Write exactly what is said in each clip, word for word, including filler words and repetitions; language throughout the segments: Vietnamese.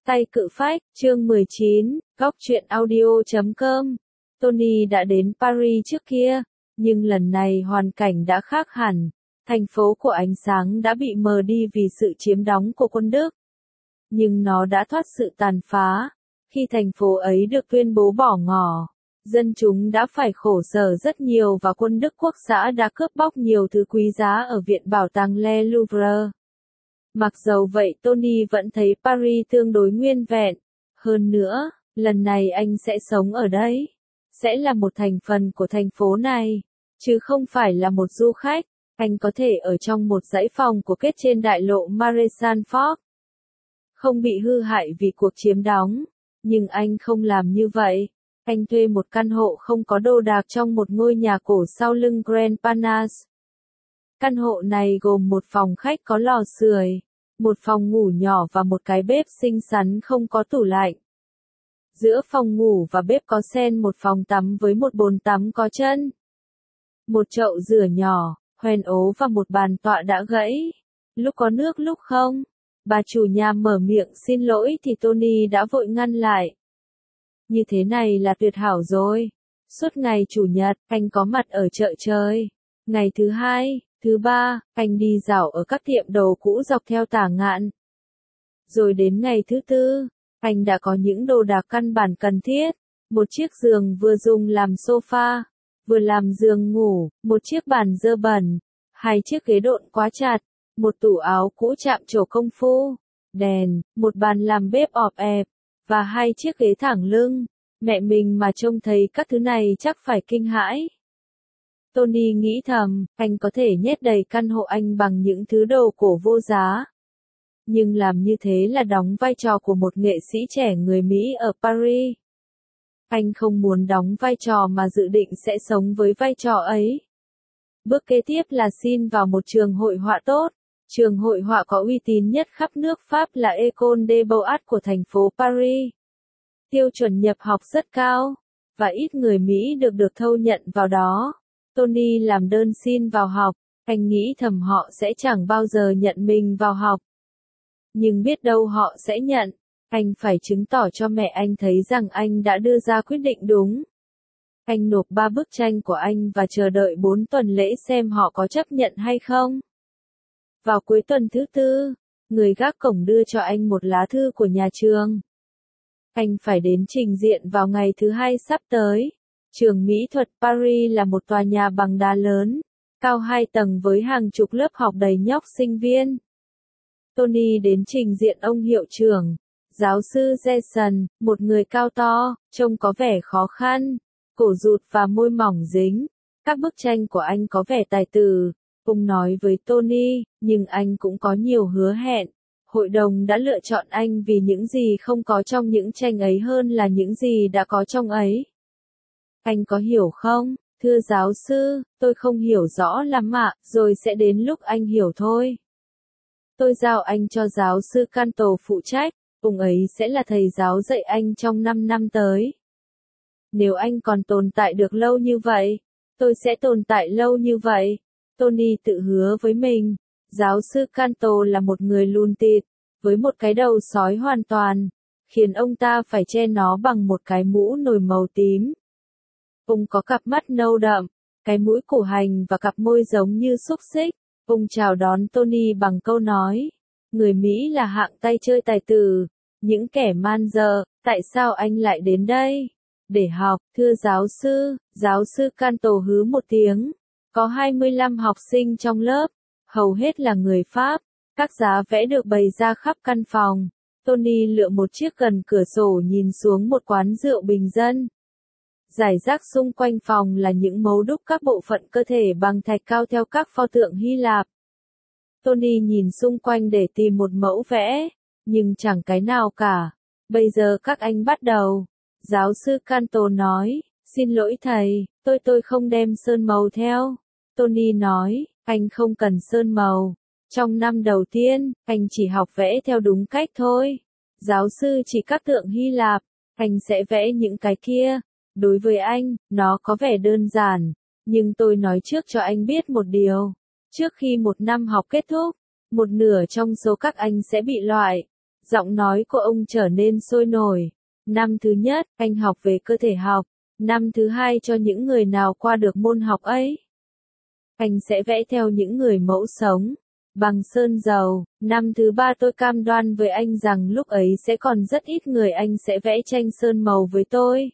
Tay cự phách, chương mười chín, góc truyện audio chấm com. Tony đã đến Paris trước kia, nhưng lần này hoàn cảnh đã khác hẳn. Thành phố của ánh sáng đã bị mờ đi vì sự chiếm đóng của quân Đức. Nhưng nó đã thoát sự tàn phá. Khi thành phố ấy được tuyên bố bỏ ngỏ, dân chúng đã phải khổ sở rất nhiều và quân Đức quốc xã đã cướp bóc nhiều thứ quý giá ở Viện Bảo tàng Le Louvre. Mặc dầu vậy Tony vẫn thấy Paris tương đối nguyên vẹn. Hơn nữa, lần này anh sẽ sống ở đây. Sẽ là một thành phần của thành phố này, chứ không phải là một du khách. Anh có thể ở trong một dãy phòng của kết trên đại lộ Maréchal Foch. Không bị hư hại vì cuộc chiếm đóng. Nhưng anh không làm như vậy. Anh thuê một căn hộ không có đồ đạc trong một ngôi nhà cổ sau lưng Grand Panache. Căn hộ này gồm một phòng khách có lò sưởi, một phòng ngủ nhỏ và một cái bếp xinh xắn không có tủ lạnh. Giữa phòng ngủ và bếp có xen một phòng tắm với một bồn tắm có chân. Một chậu rửa nhỏ, hoen ố và một bàn tọa đã gãy. Lúc có nước lúc không. Bà chủ nhà mở miệng xin lỗi thì Tony đã vội ngăn lại. Như thế này là tuyệt hảo rồi. Suốt ngày chủ nhật, anh có mặt ở chợ chơi. Ngày thứ hai, thứ ba, anh đi dạo ở các tiệm đồ cũ dọc theo tả ngạn. Rồi đến ngày thứ tư, anh đã có những đồ đạc căn bản cần thiết. Một chiếc giường vừa dùng làm sofa, vừa làm giường ngủ, một chiếc bàn dơ bẩn, hai chiếc ghế độn quá chặt, một tủ áo cũ chạm trổ công phu, đèn, một bàn làm bếp ọp ẹp, và hai chiếc ghế thẳng lưng. Mẹ mình mà trông thấy các thứ này chắc phải kinh hãi. Tony nghĩ thầm, anh có thể nhét đầy căn hộ anh bằng những thứ đồ cổ vô giá. Nhưng làm như thế là đóng vai trò của một nghệ sĩ trẻ người Mỹ ở Paris. Anh không muốn đóng vai trò mà dự định sẽ sống với vai trò ấy. Bước kế tiếp là xin vào một trường hội họa tốt. Trường hội họa có uy tín nhất khắp nước Pháp là École des Beaux-Arts của thành phố Paris. Tiêu chuẩn nhập học rất cao, và ít người Mỹ được được thâu nhận vào đó. Tony làm đơn xin vào học, anh nghĩ thầm họ sẽ chẳng bao giờ nhận mình vào học. Nhưng biết đâu họ sẽ nhận, anh phải chứng tỏ cho mẹ anh thấy rằng anh đã đưa ra quyết định đúng. Anh nộp ba bức tranh của anh và chờ đợi bốn tuần lễ xem họ có chấp nhận hay không. Vào cuối tuần thứ tư, người gác cổng đưa cho anh một lá thư của nhà trường. Anh phải đến trình diện vào ngày thứ hai sắp tới. Trường Mỹ thuật Paris là một tòa nhà bằng đá lớn, cao hai tầng với hàng chục lớp học đầy nhóc sinh viên. Tony đến trình diện ông hiệu trưởng, giáo sư Jason, một người cao to, trông có vẻ khó khăn, cổ rụt và môi mỏng dính. Các bức tranh của anh có vẻ tài tử, ông nói với Tony, nhưng anh cũng có nhiều hứa hẹn. Hội đồng đã lựa chọn anh vì những gì không có trong những tranh ấy hơn là những gì đã có trong ấy. Anh có hiểu không, thưa giáo sư, tôi không hiểu rõ lắm ạ, rồi sẽ đến lúc anh hiểu thôi. Tôi giao anh cho giáo sư Canto phụ trách, ông ấy sẽ là thầy giáo dạy anh trong năm năm tới. Nếu anh còn tồn tại được lâu như vậy, tôi sẽ tồn tại lâu như vậy. Tony tự hứa với mình, giáo sư Canto là một người lùn tịt, với một cái đầu sói hoàn toàn, khiến ông ta phải che nó bằng một cái mũ nồi màu tím. Ông có cặp mắt nâu đậm, cái mũi củ hành và cặp môi giống như xúc xích. Ông chào đón Tony bằng câu nói, người Mỹ là hạng tay chơi tài tử, những kẻ man dợ, tại sao anh lại đến đây? Để học, thưa giáo sư, giáo sư Canto hứ một tiếng. Có hai mươi lăm học sinh trong lớp, hầu hết là người Pháp, các giá vẽ được bày ra khắp căn phòng. Tony lựa một chiếc gần cửa sổ nhìn xuống một quán rượu bình dân. Rải rác xung quanh phòng là những mẫu đúc các bộ phận cơ thể bằng thạch cao theo các pho tượng Hy Lạp. Tony nhìn xung quanh để tìm một mẫu vẽ, nhưng chẳng cái nào cả. Bây giờ các anh bắt đầu. Giáo sư Canto nói, xin lỗi thầy, tôi tôi không đem sơn màu theo. Tony nói, anh không cần sơn màu. Trong năm đầu tiên, anh chỉ học vẽ theo đúng cách thôi. Giáo sư chỉ các tượng Hy Lạp, anh sẽ vẽ những cái kia. Đối với anh, nó có vẻ đơn giản, nhưng tôi nói trước cho anh biết một điều. Trước khi một năm học kết thúc, một nửa trong số các anh sẽ bị loại. Giọng nói của ông trở nên sôi nổi. Năm thứ nhất, anh học về cơ thể học. Năm thứ hai cho những người nào qua được môn học ấy. Anh sẽ vẽ theo những người mẫu sống. Bằng sơn dầu. Năm thứ ba tôi cam đoan với anh rằng lúc ấy sẽ còn rất ít người anh sẽ vẽ tranh sơn màu với tôi.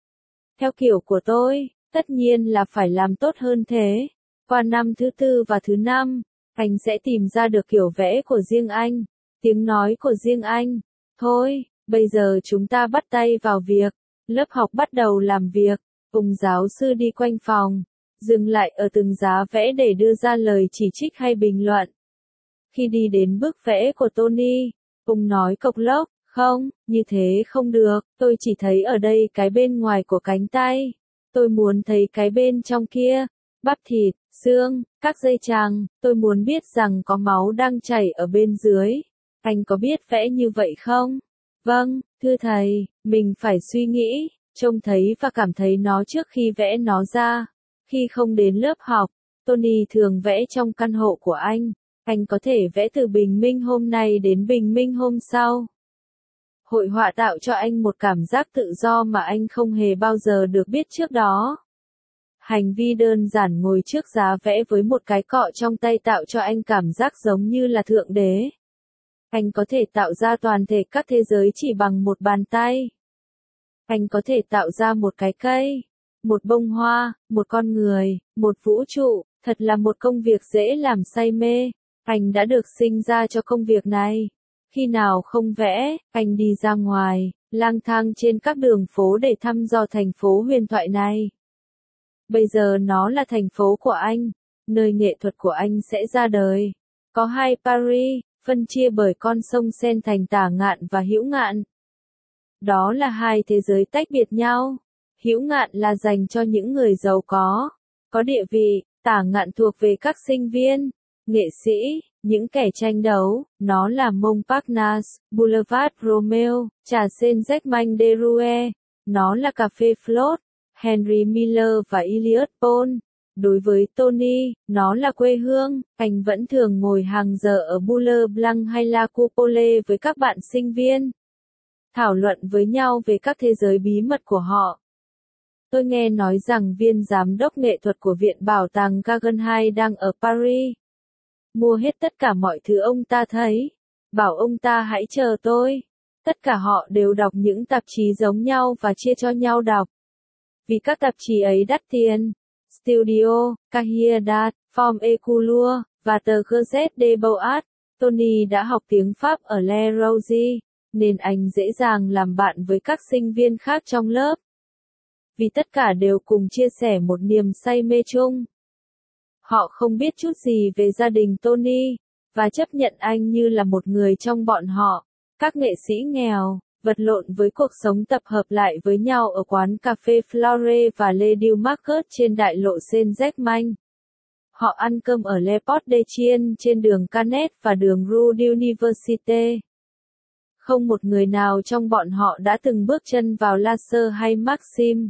Theo kiểu của tôi, tất nhiên là phải làm tốt hơn thế. Qua năm thứ tư và thứ năm, anh sẽ tìm ra được kiểu vẽ của riêng anh, tiếng nói của riêng anh. Thôi, bây giờ chúng ta bắt tay vào việc. Lớp học bắt đầu làm việc, cùng giáo sư đi quanh phòng, dừng lại ở từng giá vẽ để đưa ra lời chỉ trích hay bình luận. Khi đi đến bức vẽ của Tony, ông nói cộc lốc, không, như thế không được, tôi chỉ thấy ở đây cái bên ngoài của cánh tay. Tôi muốn thấy cái bên trong kia, bắp thịt, xương, các dây chằng, tôi muốn biết rằng có máu đang chảy ở bên dưới. Anh có biết vẽ như vậy không? Vâng, thưa thầy, mình phải suy nghĩ, trông thấy và cảm thấy nó trước khi vẽ nó ra. Khi không đến lớp học, Tony thường vẽ trong căn hộ của anh. Anh có thể vẽ từ bình minh hôm nay đến bình minh hôm sau. Hội họa tạo cho anh một cảm giác tự do mà anh không hề bao giờ được biết trước đó. Hành vi đơn giản ngồi trước giá vẽ với một cái cọ trong tay tạo cho anh cảm giác giống như là thượng đế. Anh có thể tạo ra toàn thể các thế giới chỉ bằng một bàn tay. Anh có thể tạo ra một cái cây, một bông hoa, một con người, một vũ trụ, thật là một công việc dễ làm say mê. Anh đã được sinh ra cho công việc này. Khi nào không vẽ, anh đi ra ngoài, lang thang trên các đường phố để thăm dò thành phố huyền thoại này. Bây giờ nó là thành phố của anh, nơi nghệ thuật của anh sẽ ra đời. Có hai Paris, phân chia bởi con sông Seine thành Tả Ngạn và Hữu Ngạn. Đó là hai thế giới tách biệt nhau. Hữu Ngạn là dành cho những người giàu có, có địa vị, Tả Ngạn thuộc về các sinh viên, nghệ sĩ, những kẻ tranh đấu. Nó là Montparnasse, Boulevard Romeo, trà Saint-Germain des Roues. Nó là cà phê Flotte, Henry Miller và Elliot Paul. Đối với Tony, nó là quê hương. Anh vẫn thường ngồi hàng giờ ở Boulevard Blanc hay La Coupole với các bạn sinh viên, thảo luận với nhau về các thế giới bí mật của họ. Tôi nghe nói rằng viên giám đốc nghệ thuật của Viện Bảo tàng Guggenheim đang ở Paris. Mua hết tất cả mọi thứ ông ta thấy. Bảo ông ta hãy chờ tôi. Tất cả họ đều đọc những tạp chí giống nhau và chia cho nhau đọc. Vì các tạp chí ấy đắt tiền. Studio, Cahiers d'Art, Forme et Couleur, và tờ Gazette des Beaux-Arts. Tony đã học tiếng Pháp ở Le Rouge, nên anh dễ dàng làm bạn với các sinh viên khác trong lớp. Vì tất cả đều cùng chia sẻ một niềm say mê chung. Họ không biết chút gì về gia đình Tony, và chấp nhận anh như là một người trong bọn họ. Các nghệ sĩ nghèo, vật lộn với cuộc sống tập hợp lại với nhau ở quán cà phê Flore và Le Dieu Market trên đại lộ Saint-Germain. Họ ăn cơm ở Le Porte de Chien trên đường Canet và đường Rue d'Université. Không một người nào trong bọn họ đã từng bước chân vào Lasser hay Maxim.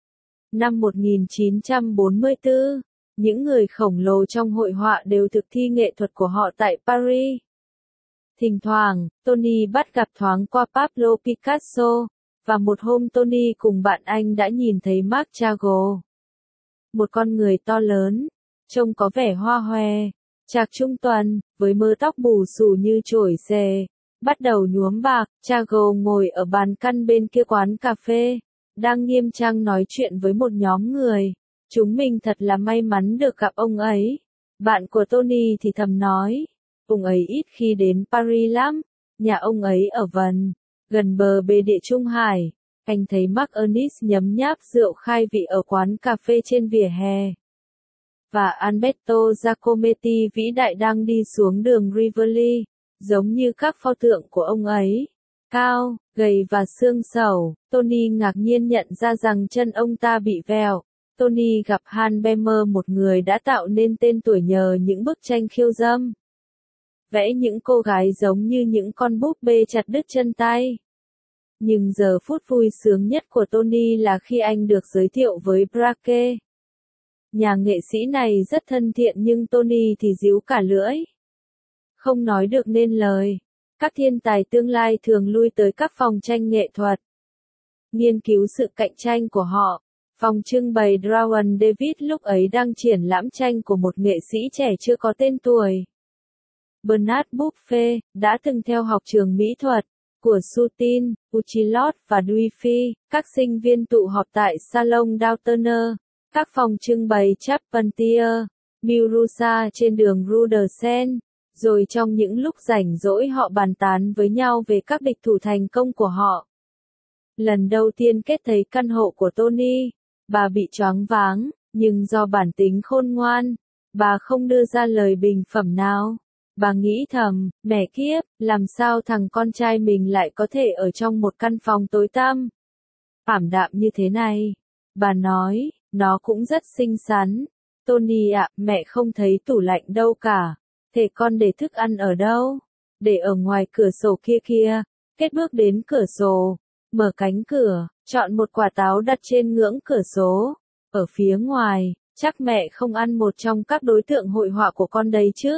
Năm một nghìn chín trăm bốn mươi tư, những người khổng lồ trong hội họa đều thực thi nghệ thuật của họ tại Paris. Thỉnh thoảng, Tony bắt gặp thoáng qua Pablo Picasso, và một hôm Tony cùng bạn anh đã nhìn thấy Marc Chagall. Một con người to lớn, trông có vẻ hoa hòe, trạc trung tuần, với mớ tóc bù xù như chổi xề, bắt đầu nhuốm bạc. Chagall ngồi ở bàn căn bên kia quán cà phê, đang nghiêm trang nói chuyện với một nhóm người. Chúng mình thật là may mắn được gặp ông ấy. Bạn của Tony thì thầm nói, ông ấy ít khi đến Paris lắm, nhà ông ấy ở Vân, gần bờ bề địa Trung Hải. Anh thấy Mark Ernest nhấm nháp rượu khai vị ở quán cà phê trên vỉa hè. Và Alberto Giacometti vĩ đại đang đi xuống đường Rivoli, giống như các pho tượng của ông ấy. Cao, gầy và xương xẩu. Tony ngạc nhiên nhận ra rằng chân ông ta bị vẹo. Tony gặp Han Bemer, một người đã tạo nên tên tuổi nhờ những bức tranh khiêu dâm. Vẽ những cô gái giống như những con búp bê chặt đứt chân tay. Nhưng giờ phút vui sướng nhất của Tony là khi anh được giới thiệu với Braque. Nhà nghệ sĩ này rất thân thiện nhưng Tony thì díu cả lưỡi. Không nói được nên lời. các thiên tài tương lai thường lui tới các phòng tranh nghệ thuật, nghiên cứu sự cạnh tranh của họ. Phòng trưng bày Dragon David lúc ấy đang triển lãm tranh của một nghệ sĩ trẻ chưa có tên tuổi. Bernard Buffet, đã từng theo học trường mỹ thuật của Sutin, Uchilot và Duyfy, các sinh viên tụ họp tại Salon Downtoner, các phòng trưng bày Charpentier, Mirusa trên đường Rue de Seine, rồi trong những lúc rảnh rỗi họ bàn tán với nhau về các địch thủ thành công của họ. Lần đầu tiên kết thấy căn hộ của Tony, bà bị choáng váng, nhưng do bản tính khôn ngoan, bà không đưa ra lời bình phẩm nào. Bà nghĩ thầm, mẹ kiếp, làm sao thằng con trai mình lại có thể ở trong một căn phòng tối tăm, ảm đạm như thế này. Bà nói, nó cũng rất xinh xắn. Tony ạ, mẹ không thấy tủ lạnh đâu cả. Thế con để thức ăn ở đâu? Để ở ngoài cửa sổ kia kia. Kết bước đến cửa sổ, mở cánh cửa, chọn một quả táo đặt trên ngưỡng cửa sổ. Ở phía ngoài, chắc mẹ không ăn một trong các đối tượng hội họa của con đấy chứ?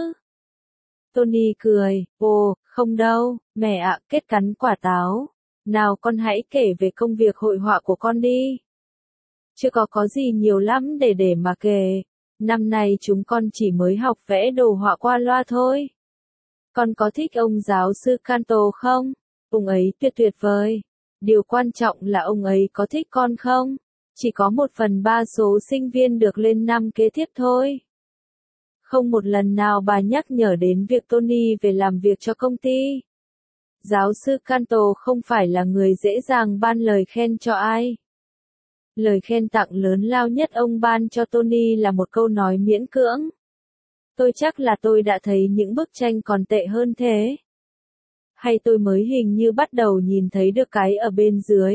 Tony cười, ồ, không đâu, mẹ ạ, Kết cắn quả táo. Nào con hãy kể về công việc hội họa của con đi. Chưa có có gì nhiều lắm để để mà kể. Năm nay chúng con chỉ mới học vẽ đồ họa qua loa thôi. Con có thích ông giáo sư Kanto không? Ông ấy tuyệt tuyệt vời. Điều quan trọng là ông ấy có thích con không? Chỉ có một phần ba số sinh viên được lên năm kế tiếp thôi. Không một lần nào bà nhắc nhở đến việc Tony về làm việc cho công ty. Giáo sư Kanto không phải là người dễ dàng ban lời khen cho ai. Lời khen tặng lớn lao nhất ông ban cho Tony là một câu nói miễn cưỡng. Tôi chắc là tôi đã thấy những bức tranh còn tệ hơn thế. Hay tôi mới hình như bắt đầu nhìn thấy được cái ở bên dưới.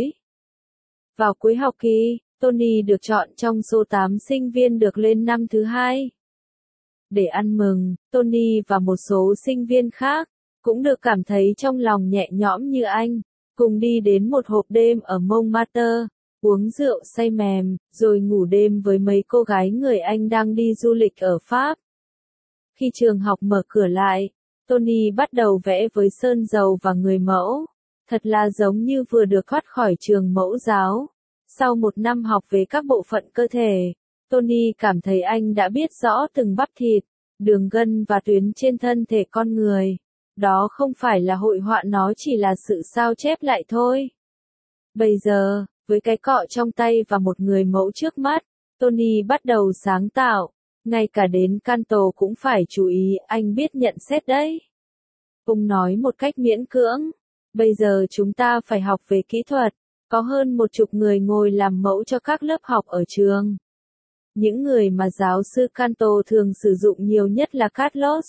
Vào cuối học kỳ, Tony được chọn trong số tám sinh viên được lên năm thứ hai. Để ăn mừng, Tony và một số sinh viên khác, cũng được cảm thấy trong lòng nhẹ nhõm như anh, cùng đi đến một hộp đêm ở Montmartre, uống rượu say mềm, rồi ngủ đêm với mấy cô gái người Anh đang đi du lịch ở Pháp. Khi trường học mở cửa lại, Tony bắt đầu vẽ với sơn dầu và người mẫu. Thật là giống như vừa được thoát khỏi trường mẫu giáo. Sau một năm học về các bộ phận cơ thể, Tony cảm thấy anh đã biết rõ từng bắp thịt, đường gân và tuyến trên thân thể con người. Đó không phải là hội họa, nó chỉ là sự sao chép lại thôi. Bây giờ, với cái cọ trong tay và một người mẫu trước mắt, Tony bắt đầu sáng tạo. Ngay cả đến Kanto cũng phải chú ý, anh biết nhận xét đấy. Ông nói một cách miễn cưỡng. Bây giờ chúng ta phải học về kỹ thuật. Có hơn một chục người ngồi làm mẫu cho các lớp học ở trường. Những người mà giáo sư Kanto thường sử dụng nhiều nhất là Carlos,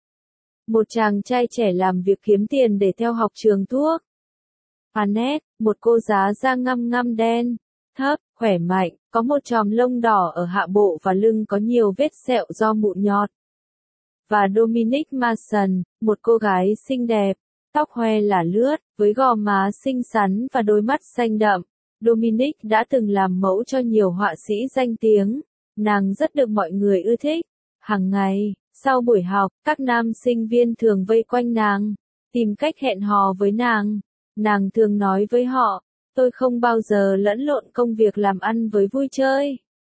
một chàng trai trẻ làm việc kiếm tiền để theo học trường thuốc. Annette, một cô giáo da ngăm ngăm đen, thấp, khỏe mạnh, có một chòm lông đỏ ở hạ bộ và lưng có nhiều vết sẹo do mụn nhọt. Và Dominique Masson, một cô gái xinh đẹp, tóc hoe là lướt, với gò má xinh xắn và đôi mắt xanh đậm. Dominique đã từng làm mẫu cho nhiều họa sĩ danh tiếng. Nàng rất được mọi người ưa thích. Hàng ngày, sau buổi học, các nam sinh viên thường vây quanh nàng, tìm cách hẹn hò với nàng. Nàng thường nói với họ, tôi không bao giờ lẫn lộn công việc làm ăn với vui chơi.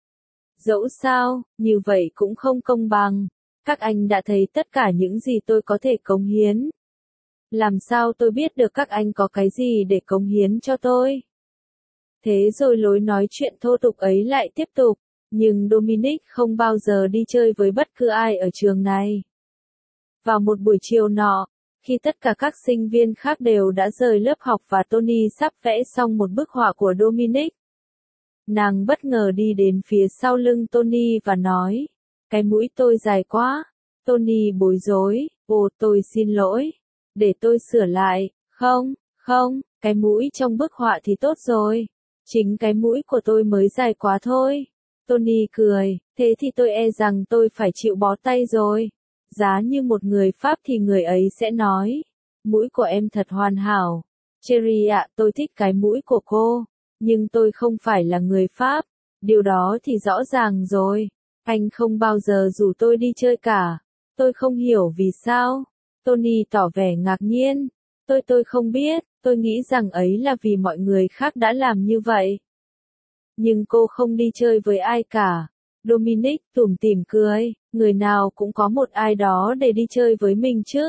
Dẫu sao, như vậy cũng không công bằng. Các anh đã thấy tất cả những gì tôi có thể cống hiến. Làm sao tôi biết được các anh có cái gì để cống hiến cho tôi? Thế rồi lối nói chuyện thô tục ấy lại tiếp tục. Nhưng Dominic không bao giờ đi chơi với bất cứ ai ở trường này. Vào một buổi chiều nọ, khi tất cả các sinh viên khác đều đã rời lớp học và Tony sắp vẽ xong một bức họa của Dominic, nàng bất ngờ đi đến phía sau lưng Tony và nói, cái mũi tôi dài quá. Tony bối rối, ồ tôi xin lỗi, để tôi sửa lại, không, không, cái mũi trong bức họa thì tốt rồi, chính cái mũi của tôi mới dài quá thôi. Tony cười, thế thì tôi e rằng tôi phải chịu bó tay rồi. Giá như một người Pháp thì người ấy sẽ nói, mũi của em thật hoàn hảo. Cherry ạ, tôi thích cái mũi của cô, nhưng tôi không phải là người Pháp. Điều đó thì rõ ràng rồi. Anh không bao giờ rủ tôi đi chơi cả. Tôi không hiểu vì sao. Tony tỏ vẻ ngạc nhiên. Tôi tôi không biết, tôi nghĩ rằng ấy là vì mọi người khác đã làm như vậy. Nhưng cô không đi chơi với ai cả. Dominic tủm tỉm cười, người nào cũng có một ai đó để đi chơi với mình chứ.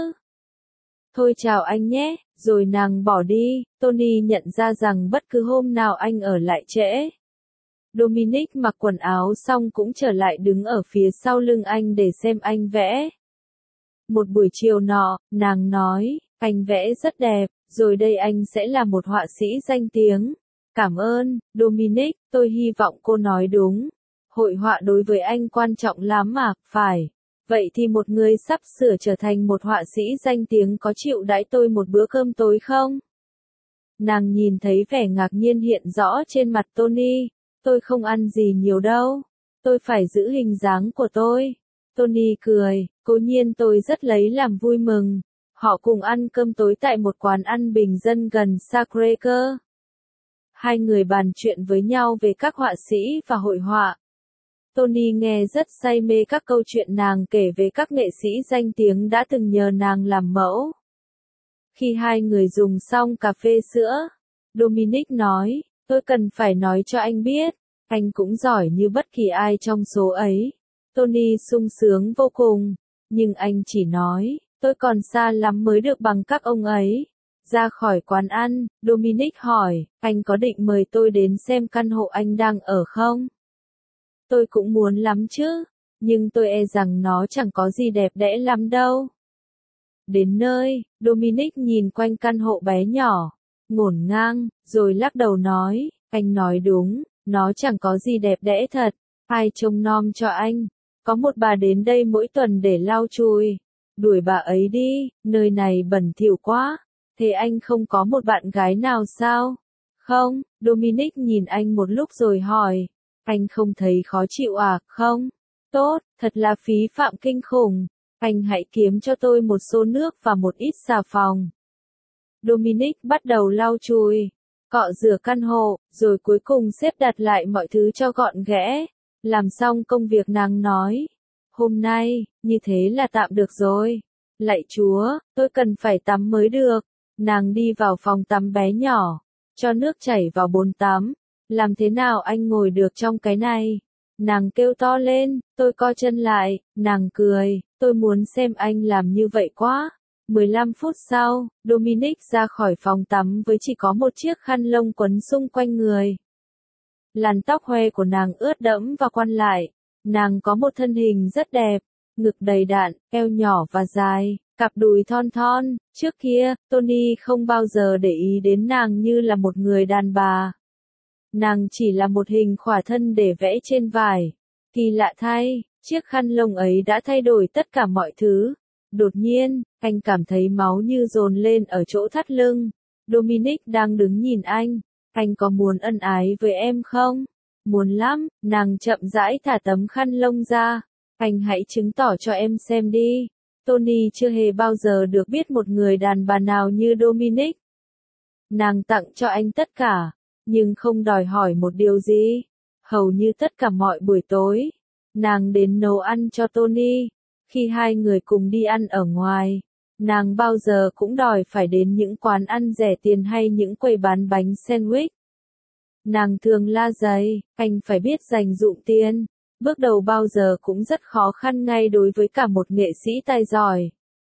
Thôi chào anh nhé, rồi nàng bỏ đi. Tony nhận ra rằng bất cứ hôm nào anh ở lại trễ, Dominic mặc quần áo xong cũng trở lại đứng ở phía sau lưng anh để xem anh vẽ. Một buổi chiều nọ, nàng nói, anh vẽ rất đẹp, rồi đây anh sẽ là một họa sĩ danh tiếng. Cảm ơn, Dominic, tôi hy vọng cô nói đúng. Hội họa đối với anh quan trọng lắm mà, phải. Vậy thì một người sắp sửa trở thành một họa sĩ danh tiếng có chịu đãi tôi một bữa cơm tối không? Nàng nhìn thấy vẻ ngạc nhiên hiện rõ trên mặt Tony. Tôi không ăn gì nhiều đâu. Tôi phải giữ hình dáng của tôi. Tony cười, cố nhiên tôi rất lấy làm vui mừng. Họ cùng ăn cơm tối tại một quán ăn bình dân gần Sacré-Cœur. Hai người bàn chuyện với nhau về các họa sĩ và hội họa. Tony nghe rất say mê các câu chuyện nàng kể về các nghệ sĩ danh tiếng đã từng nhờ nàng làm mẫu. Khi hai người dùng xong cà phê sữa, Dominic nói, tôi cần phải nói cho anh biết, anh cũng giỏi như bất kỳ ai trong số ấy. Tony sung sướng vô cùng, nhưng anh chỉ nói, tôi còn xa lắm mới được bằng các ông ấy. Ra khỏi quán ăn, Dominic hỏi, anh có định mời tôi đến xem căn hộ anh đang ở không? Tôi cũng muốn lắm chứ, nhưng tôi e rằng nó chẳng có gì đẹp đẽ lắm đâu. Đến nơi, Dominic nhìn quanh căn hộ bé nhỏ, ngổn ngang, rồi lắc đầu nói, anh nói đúng, nó chẳng có gì đẹp đẽ thật, ai trông nom cho anh. Có một bà đến đây mỗi tuần để lau chùi. Đuổi bà ấy đi, nơi này bẩn thỉu quá. Thế anh không có một bạn gái nào sao? Không, Dominic nhìn anh một lúc rồi hỏi. Anh không thấy khó chịu à, không? Tốt, thật là phí phạm kinh khủng. Anh hãy kiếm cho tôi một xô nước và một ít xà phòng. Dominic bắt đầu lau chùi, cọ rửa căn hộ, rồi cuối cùng xếp đặt lại mọi thứ cho gọn ghẽ. Làm xong công việc nàng nói. Hôm nay, như thế là tạm được rồi. Lạy Chúa, tôi cần phải tắm mới được. Nàng đi vào phòng tắm bé nhỏ, cho nước chảy vào bồn tắm. Làm thế nào anh ngồi được trong cái này? Nàng kêu to lên, tôi co chân lại, nàng cười, tôi muốn xem anh làm như vậy quá. mười lăm phút sau, Dominic ra khỏi phòng tắm với chỉ có một chiếc khăn lông quấn xung quanh người. Làn tóc hoe của nàng ướt đẫm và quăn lại. Nàng có một thân hình rất đẹp, ngực đầy đặn, eo nhỏ và dài, cặp đùi thon thon. Trước kia, Tony không bao giờ để ý đến nàng như là một người đàn bà. Nàng chỉ là một hình khỏa thân để vẽ trên vải. Kỳ lạ thay, chiếc khăn lông ấy đã thay đổi tất cả mọi thứ. Đột nhiên, anh cảm thấy máu như dồn lên ở chỗ thắt lưng. Dominic đang đứng nhìn anh. Anh có muốn ân ái với em không? Muốn lắm, nàng chậm rãi thả tấm khăn lông ra. Anh hãy chứng tỏ cho em xem đi. Tony chưa hề bao giờ được biết một người đàn bà nào như Dominic. Nàng tặng cho anh tất cả, nhưng không đòi hỏi một điều gì. Hầu như tất cả mọi buổi tối, nàng đến nấu ăn cho Tony. Khi hai người cùng đi ăn ở ngoài, nàng bao giờ cũng đòi phải đến những quán ăn rẻ tiền hay những quầy bán bánh sandwich. Nàng thường la dày, anh phải biết dành dụm tiền. Bước đầu bao giờ cũng rất khó khăn ngay đối với cả một nghệ sĩ tài giỏi.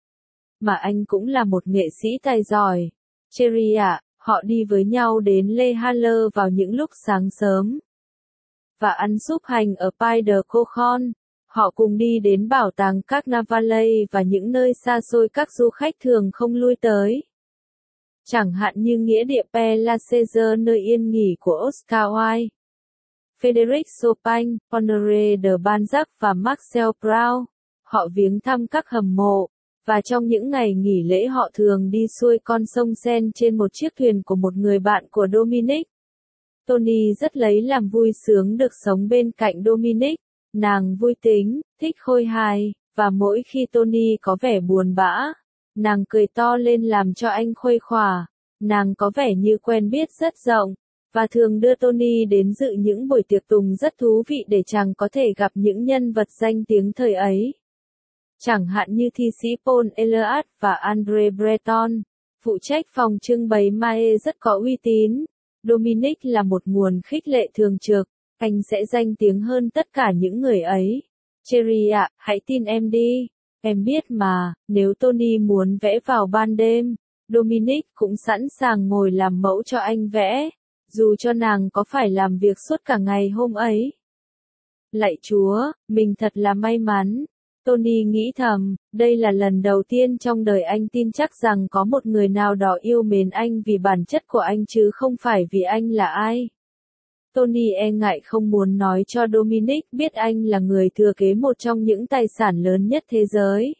Mà anh cũng là một nghệ sĩ tài giỏi. Cherry ạ, họ đi với nhau đến Le Haller vào những lúc sáng sớm. Và ăn súp hành ở Pays de Cochon. Họ cùng đi đến bảo tàng Carnavalet và những nơi xa xôi các du khách thường không lui tới. Chẳng hạn như nghĩa địa Père Lachaise, nơi yên nghỉ của Oscar Wilde, Frédéric Chopin, Honoré de Balzac và Marcel Proust. Họ viếng thăm các hầm mộ, và trong những ngày nghỉ lễ họ thường đi xuôi con sông Seine trên một chiếc thuyền của một người bạn của Dominic. Tony rất lấy làm vui sướng được sống bên cạnh Dominic. Nàng vui tính, thích khôi hài, và mỗi khi Tony có vẻ buồn bã, nàng cười to lên làm cho anh khuây khỏa. Nàng có vẻ như quen biết rất rộng, và thường đưa Tony đến dự những buổi tiệc tùng rất thú vị để chàng có thể gặp những nhân vật danh tiếng thời ấy. chẳng hạn như thi sĩ Paul Eluard và Andre Breton, phụ trách phòng trưng bày Mae rất có uy tín. Dominic là một nguồn khích lệ thường trực, anh sẽ danh tiếng hơn tất cả những người ấy. Cherry ạ, hãy tin em đi. Em biết mà, nếu Tony muốn vẽ vào ban đêm, Dominic cũng sẵn sàng ngồi làm mẫu cho anh vẽ, dù cho nàng có phải làm việc suốt cả ngày hôm ấy. Lạy Chúa, mình thật là may mắn. Tony nghĩ thầm, đây là lần đầu tiên trong đời anh tin chắc rằng có một người nào đó yêu mến anh vì bản chất của anh chứ không phải vì anh là ai. Tony e ngại không muốn nói cho Dominic biết anh là người thừa kế một trong những tài sản lớn nhất thế giới.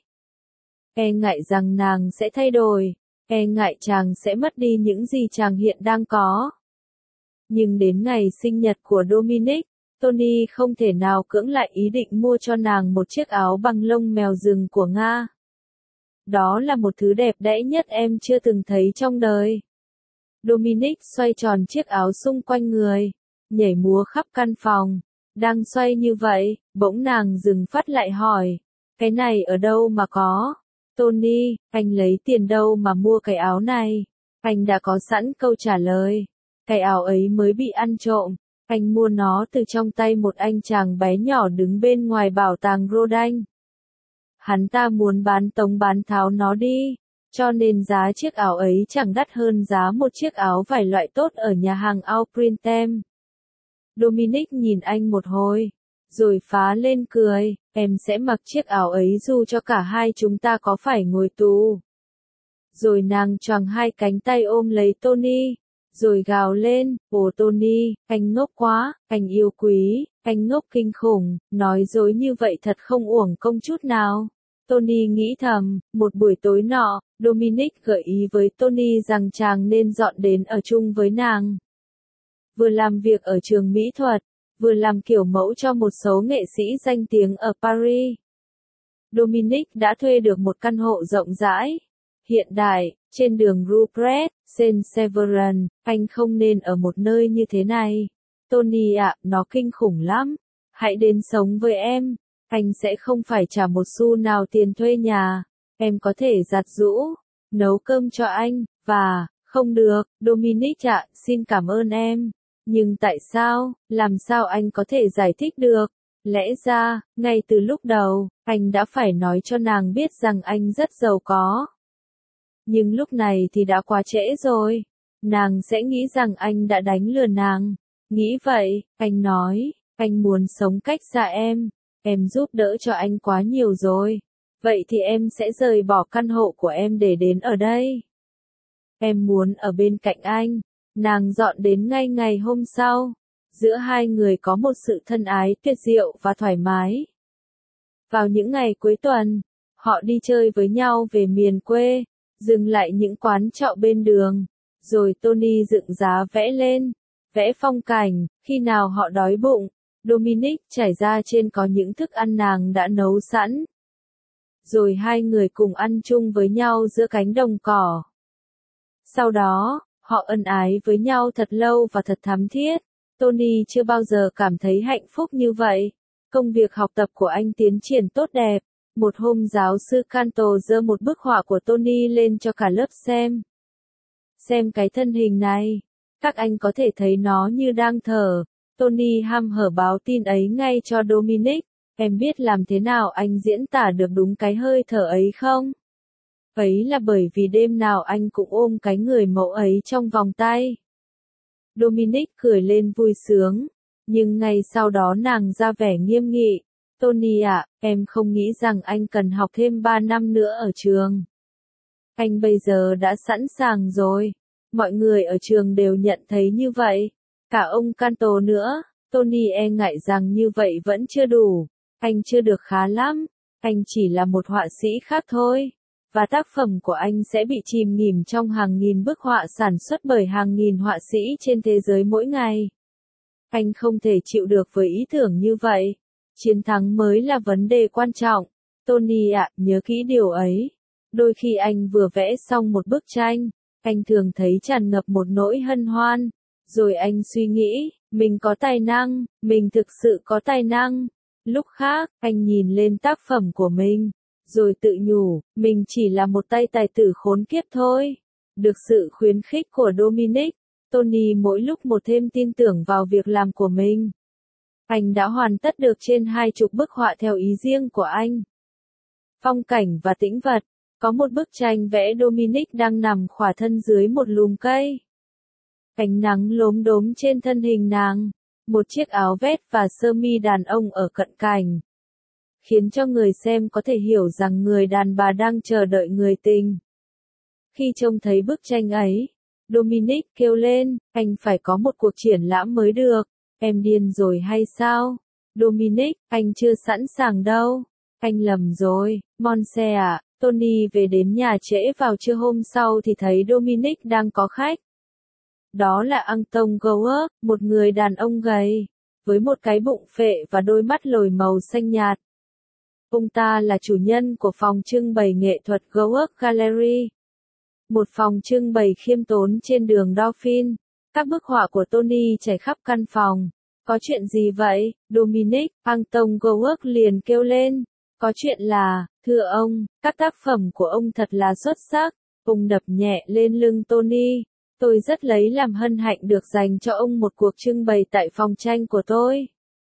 E ngại rằng nàng sẽ thay đổi, e ngại chàng sẽ mất đi những gì chàng hiện đang có. Nhưng đến ngày sinh nhật của Dominic, Tony không thể nào cưỡng lại ý định mua cho nàng một chiếc áo bằng lông mèo rừng của Nga. Đó là một thứ đẹp đẽ nhất em chưa từng thấy trong đời. Dominic xoay tròn chiếc áo xung quanh người, nhảy múa khắp căn phòng. Đang xoay như vậy, bỗng nàng dừng phát lại hỏi, cái này ở đâu mà có? Tony, anh lấy tiền đâu mà mua cái áo này? Anh đã có sẵn câu trả lời. Cái áo ấy mới bị ăn trộm. Anh mua nó từ trong tay một anh chàng bé nhỏ đứng bên ngoài bảo tàng Rodin. Hắn ta muốn bán tống bán tháo nó đi, cho nên giá chiếc áo ấy chẳng đắt hơn giá một chiếc áo vải loại tốt ở nhà hàng Au Printemps. Dominic nhìn anh một hồi, rồi phá lên cười, em sẽ mặc chiếc áo ấy dù cho cả hai chúng ta có phải ngồi tù. Rồi nàng choàng hai cánh tay ôm lấy Tony, rồi gào lên, ồ Tony, anh ngốc quá, anh yêu quý, anh ngốc kinh khủng, nói dối như vậy thật không uổng công chút nào. Tony nghĩ thầm, một buổi tối nọ, Dominic gợi ý với Tony rằng chàng nên dọn đến ở chung với nàng. Vừa làm việc ở trường mỹ thuật, vừa làm kiểu mẫu cho một số nghệ sĩ danh tiếng ở Paris. Dominic đã thuê được một căn hộ rộng rãi, hiện đại, trên đường Rupert, Saint-Severin. Anh không nên ở một nơi như thế này. Tony ạ, nó kinh khủng lắm. Hãy đến sống với em. Anh sẽ không phải trả một xu nào tiền thuê nhà. Em có thể giặt giũ, nấu cơm cho anh, và, không được, Dominic ạ, xin cảm ơn em. Nhưng tại sao, làm sao anh có thể giải thích được? Lẽ ra, ngay từ lúc đầu, anh đã phải nói cho nàng biết rằng anh rất giàu có. Nhưng lúc này thì đã quá trễ rồi. Nàng sẽ nghĩ rằng anh đã đánh lừa nàng. Nghĩ vậy, anh nói, anh muốn sống cách xa em. Em giúp đỡ cho anh quá nhiều rồi. Vậy thì em sẽ rời bỏ căn hộ của em để đến ở đây. Em muốn ở bên cạnh anh. Nàng dọn đến ngay ngày hôm sau. Giữa hai người có một sự thân ái tuyệt diệu và thoải mái. Vào những ngày cuối tuần, họ đi chơi với nhau về miền quê, dừng lại những quán trọ bên đường, rồi Tony dựng giá vẽ lên, vẽ phong cảnh. Khi nào họ đói bụng, Dominic trải ra trên có những thức ăn nàng đã nấu sẵn. Rồi hai người cùng ăn chung với nhau giữa cánh đồng cỏ. Sau đó, họ ân ái với nhau thật lâu và thật thắm thiết. Tony chưa bao giờ cảm thấy hạnh phúc như vậy. Công việc học tập của anh tiến triển tốt đẹp. Một hôm giáo sư Canto giơ một bức họa của Tony lên cho cả lớp xem. Xem cái thân hình này. Các anh có thể thấy nó như đang thở. Tony hăm hở báo tin ấy ngay cho Dominic. Em biết làm thế nào anh diễn tả được đúng cái hơi thở ấy không? Ấy là bởi vì đêm nào anh cũng ôm cái người mẫu ấy trong vòng tay. Dominic cười lên vui sướng. Nhưng ngay sau đó nàng ra vẻ nghiêm nghị. Tony ạ, em không nghĩ rằng anh cần học thêm ba năm nữa ở trường. Anh bây giờ đã sẵn sàng rồi. Mọi người ở trường đều nhận thấy như vậy. Cả ông Canto nữa. Tony e ngại rằng như vậy vẫn chưa đủ. Anh chưa được khá lắm. Anh chỉ là một họa sĩ khác thôi. Và tác phẩm của anh sẽ bị chìm nghỉm trong hàng nghìn bức họa sản xuất bởi hàng nghìn họa sĩ trên thế giới mỗi ngày. Anh không thể chịu được với ý tưởng như vậy. Chiến thắng mới là vấn đề quan trọng. Tony ạ, nhớ kỹ điều ấy. Đôi khi anh vừa vẽ xong một bức tranh, anh thường thấy tràn ngập một nỗi hân hoan. Rồi anh suy nghĩ, mình có tài năng, mình thực sự có tài năng. Lúc khác, anh nhìn lên tác phẩm của mình, rồi tự nhủ, mình chỉ là một tay tài tử khốn kiếp thôi. Được sự khuyến khích của Dominic, Tony mỗi lúc một thêm tin tưởng vào việc làm của mình. Anh đã hoàn tất được trên hai chục bức họa theo ý riêng của anh. Phong cảnh và tĩnh vật. Có một bức tranh vẽ Dominic đang nằm khỏa thân dưới một lùm cây. Ánh nắng lốm đốm trên thân hình nàng, một chiếc áo vest và sơ mi đàn ông ở cận cảnh, khiến cho người xem có thể hiểu rằng người đàn bà đang chờ đợi người tình. Khi trông thấy bức tranh ấy, Dominic kêu lên, anh phải có một cuộc triển lãm mới được. Em điên rồi hay sao? Dominic, anh chưa sẵn sàng đâu. Anh lầm rồi, Monse ạ. Tony về đến nhà trễ vào trưa hôm sau thì thấy Dominic đang có khách. Đó là Anton Gower, một người đàn ông gầy, với một cái bụng phệ và đôi mắt lồi màu xanh nhạt. Ông ta là chủ nhân của phòng trưng bày nghệ thuật Gower Gallery, một phòng trưng bày khiêm tốn trên đường Dauphine. Các bức họa của Tony trải khắp căn phòng. Có chuyện gì vậy, Dominic? Anton Gower liền kêu lên. Có chuyện là, thưa ông, các tác phẩm của ông thật là xuất sắc. Ông đập nhẹ lên lưng Tony. Tôi rất lấy làm hân hạnh được dành cho ông một cuộc trưng bày tại phòng tranh của tôi.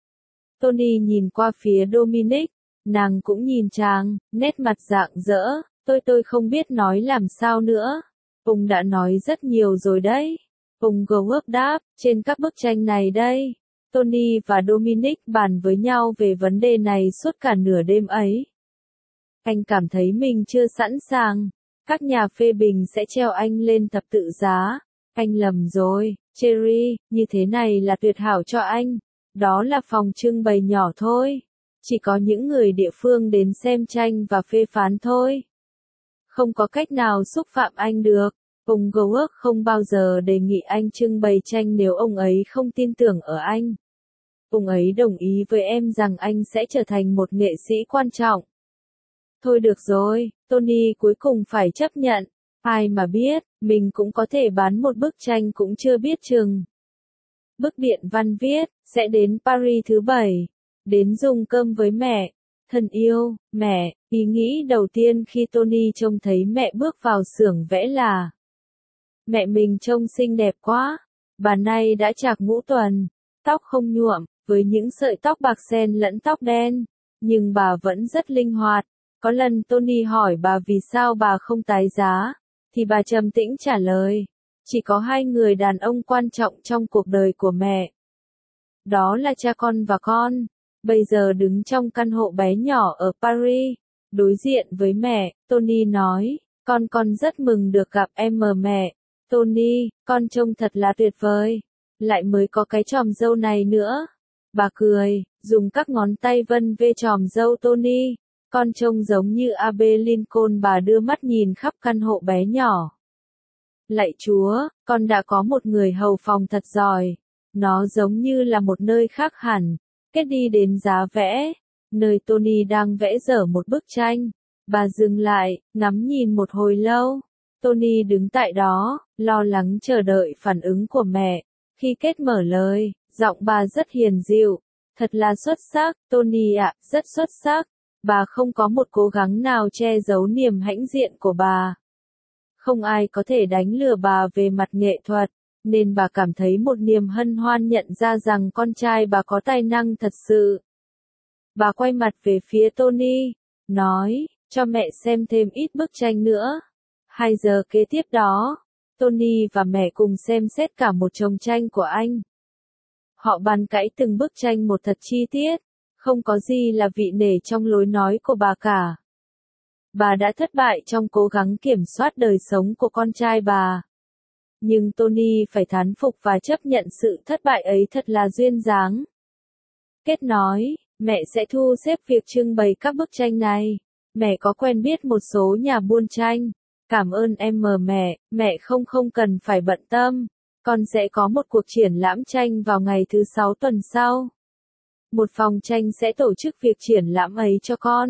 Tony nhìn qua phía Dominic. Nàng cũng nhìn chàng, nét mặt rạng rỡ. Tôi tôi không biết nói làm sao nữa. Ông đã nói rất nhiều rồi đấy. Ông Gower đáp, trên các bức tranh này đây. Tony và Dominic bàn với nhau về vấn đề này suốt cả nửa đêm ấy. Anh cảm thấy mình chưa sẵn sàng. Các nhà phê bình sẽ treo anh lên thập tự giá. Anh lầm rồi, Cherry, như thế này là tuyệt hảo cho anh. Đó là phòng trưng bày nhỏ thôi. Chỉ có những người địa phương đến xem tranh và phê phán thôi. Không có cách nào xúc phạm anh được. Ông Gower không bao giờ đề nghị anh trưng bày tranh nếu ông ấy không tin tưởng ở anh. Ông ấy đồng ý với em rằng anh sẽ trở thành một nghệ sĩ quan trọng. Thôi được rồi, Tony cuối cùng phải chấp nhận. Ai mà biết, mình cũng có thể bán một bức tranh cũng chưa biết chừng. Bức điện văn viết, sẽ đến Paris thứ bảy. Đến dùng cơm với mẹ. Thân yêu, mẹ, ý nghĩ đầu tiên khi Tony trông thấy mẹ bước vào xưởng vẽ là: mẹ mình trông xinh đẹp quá. Bà này đã chạc ngũ tuần, tóc không nhuộm, với những sợi tóc bạc xen lẫn tóc đen. Nhưng bà vẫn rất linh hoạt. Có lần Tony hỏi bà vì sao bà không tái giá, thì bà trầm tĩnh trả lời: chỉ có hai người đàn ông quan trọng trong cuộc đời của mẹ. Đó là cha con và con. Bây giờ đứng trong căn hộ bé nhỏ ở Paris, đối diện với mẹ, Tony nói, con con rất mừng được gặp em mờ mẹ. Tony, con trông thật là tuyệt vời. Lại mới có cái chòm râu này nữa. Bà cười, dùng các ngón tay vân vê chòm râu Tony. Con trông giống như Abe Lincoln. Bà đưa mắt nhìn khắp căn hộ bé nhỏ. Lạy Chúa, con đã có một người hầu phòng thật giỏi. Nó giống như là một nơi khác hẳn. Kết đi đến giá vẽ, nơi Tony đang vẽ dở một bức tranh. Bà dừng lại, ngắm nhìn một hồi lâu. Tony đứng tại đó, lo lắng chờ đợi phản ứng của mẹ. Khi Kết mở lời, giọng bà rất hiền dịu. Thật là xuất sắc, Tony ạ, rất xuất sắc. Bà không có một cố gắng nào che giấu niềm hãnh diện của bà. Không ai có thể đánh lừa bà về mặt nghệ thuật, nên bà cảm thấy một niềm hân hoan nhận ra rằng con trai bà có tài năng thật sự. Bà quay mặt về phía Tony, nói, cho mẹ xem thêm ít bức tranh nữa. Hai giờ kế tiếp đó, Tony và mẹ cùng xem xét cả một chồng tranh của anh. Họ bàn cãi từng bức tranh một thật chi tiết, không có gì là vị nể trong lối nói của bà cả. Bà đã thất bại trong cố gắng kiểm soát đời sống của con trai bà. Nhưng Tony phải thán phục và chấp nhận sự thất bại ấy thật là duyên dáng. Kết nói, mẹ sẽ thu xếp việc trưng bày các bức tranh này. Mẹ có quen biết một số nhà buôn tranh. Cảm ơn em mờ mẹ, mẹ không không cần phải bận tâm. Con sẽ có một cuộc triển lãm tranh vào ngày thứ sáu tuần sau. Một phòng tranh sẽ tổ chức việc triển lãm ấy cho con.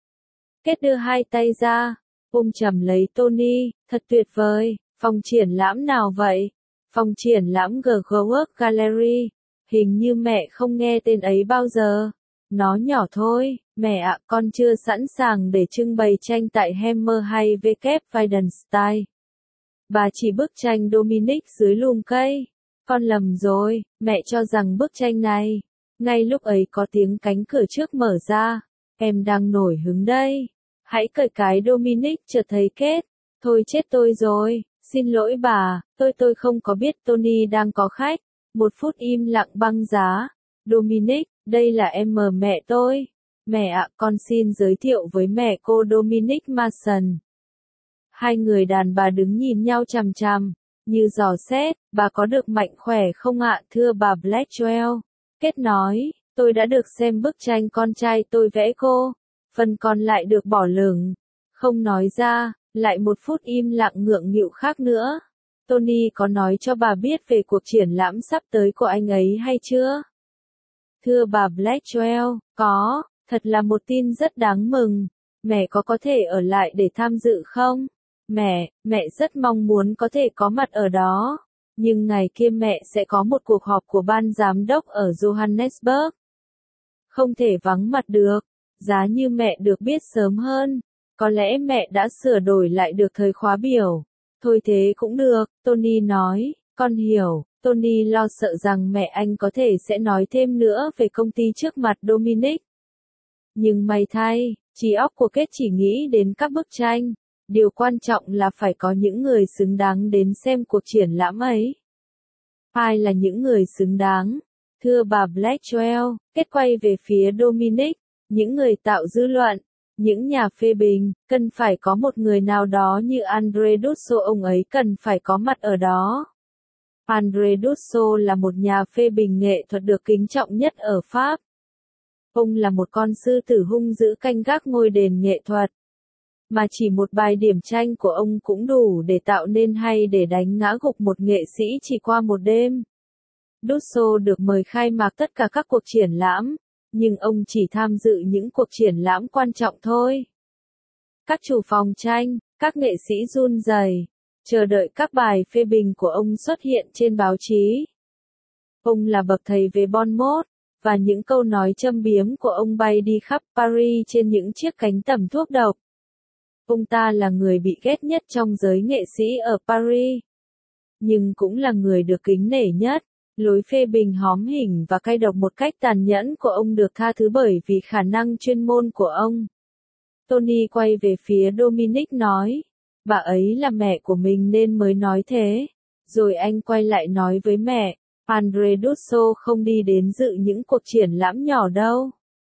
Kết đưa hai tay ra, ôm chầm lấy Tony, thật tuyệt vời. Phòng triển lãm nào vậy? Phòng triển lãm Gower Gallery. Hình như mẹ không nghe tên ấy bao giờ. Nó nhỏ thôi, mẹ ạ, con chưa sẵn sàng để trưng bày tranh tại Hammer hay W Weidenstein. Bà chỉ bức tranh Dominic dưới lùm cây. Con lầm rồi, mẹ cho rằng bức tranh này. Ngay lúc ấy có tiếng cánh cửa trước mở ra. Em đang nổi hứng đây. Hãy cởi cái Dominic chợt thấy kết. Thôi chết tôi rồi, xin lỗi bà, tôi tôi không có biết Tony đang có khách. Một phút im lặng băng giá. Dominic, đây là em mờ mẹ tôi. Mẹ ạ, con xin giới thiệu với mẹ cô Dominic Mason. Hai người đàn bà đứng nhìn nhau chằm chằm, như dò xét, bà có được mạnh khỏe không ạ thưa bà Blackwell? Kết nói, tôi đã được xem bức tranh con trai tôi vẽ cô, phần còn lại được bỏ lửng, không nói ra, lại một phút im lặng ngượng nghịu khác nữa. Tony có nói cho bà biết về cuộc triển lãm sắp tới của anh ấy hay chưa? Thưa bà Blackwell, có, thật là một tin rất đáng mừng. Mẹ có có thể ở lại để tham dự không? Mẹ, mẹ rất mong muốn có thể có mặt ở đó. Nhưng ngày kia mẹ sẽ có một cuộc họp của ban giám đốc ở Johannesburg. Không thể vắng mặt được. Giá như mẹ được biết sớm hơn. Có lẽ mẹ đã sửa đổi lại được thời khóa biểu. Thôi thế cũng được, Tony nói, con hiểu. Tony lo sợ rằng mẹ anh có thể sẽ nói thêm nữa về công ty trước mặt Dominic. Nhưng may thay, trí óc của Kết chỉ nghĩ đến các bức tranh. Điều quan trọng là phải có những người xứng đáng đến xem cuộc triển lãm ấy. Ai là những người xứng đáng? Thưa bà Blackwell, Kết quay về phía Dominic, những người tạo dư luận, những nhà phê bình, cần phải có một người nào đó như André Dusso, ông ấy cần phải có mặt ở đó. André Dusso là một nhà phê bình nghệ thuật được kính trọng nhất ở Pháp. Ông là một con sư tử hung dữ canh gác ngôi đền nghệ thuật. Mà chỉ một bài điểm tranh của ông cũng đủ để tạo nên hay để đánh ngã gục một nghệ sĩ chỉ qua một đêm. Dusso được mời khai mạc tất cả các cuộc triển lãm, nhưng ông chỉ tham dự những cuộc triển lãm quan trọng thôi. Các chủ phòng tranh, các nghệ sĩ run rẩy, chờ đợi các bài phê bình của ông xuất hiện trên báo chí. Ông là bậc thầy về bon mốt, và những câu nói châm biếm của ông bay đi khắp Paris trên những chiếc cánh tầm thuốc độc. Ông ta là người bị ghét nhất trong giới nghệ sĩ ở Paris. Nhưng cũng là người được kính nể nhất. Lối phê bình hóm hỉnh và cay độc một cách tàn nhẫn của ông được tha thứ bởi vì khả năng chuyên môn của ông. Tony quay về phía Dominic nói, bà ấy là mẹ của mình nên mới nói thế. Rồi anh quay lại nói với mẹ, André Dusso không đi đến dự những cuộc triển lãm nhỏ đâu.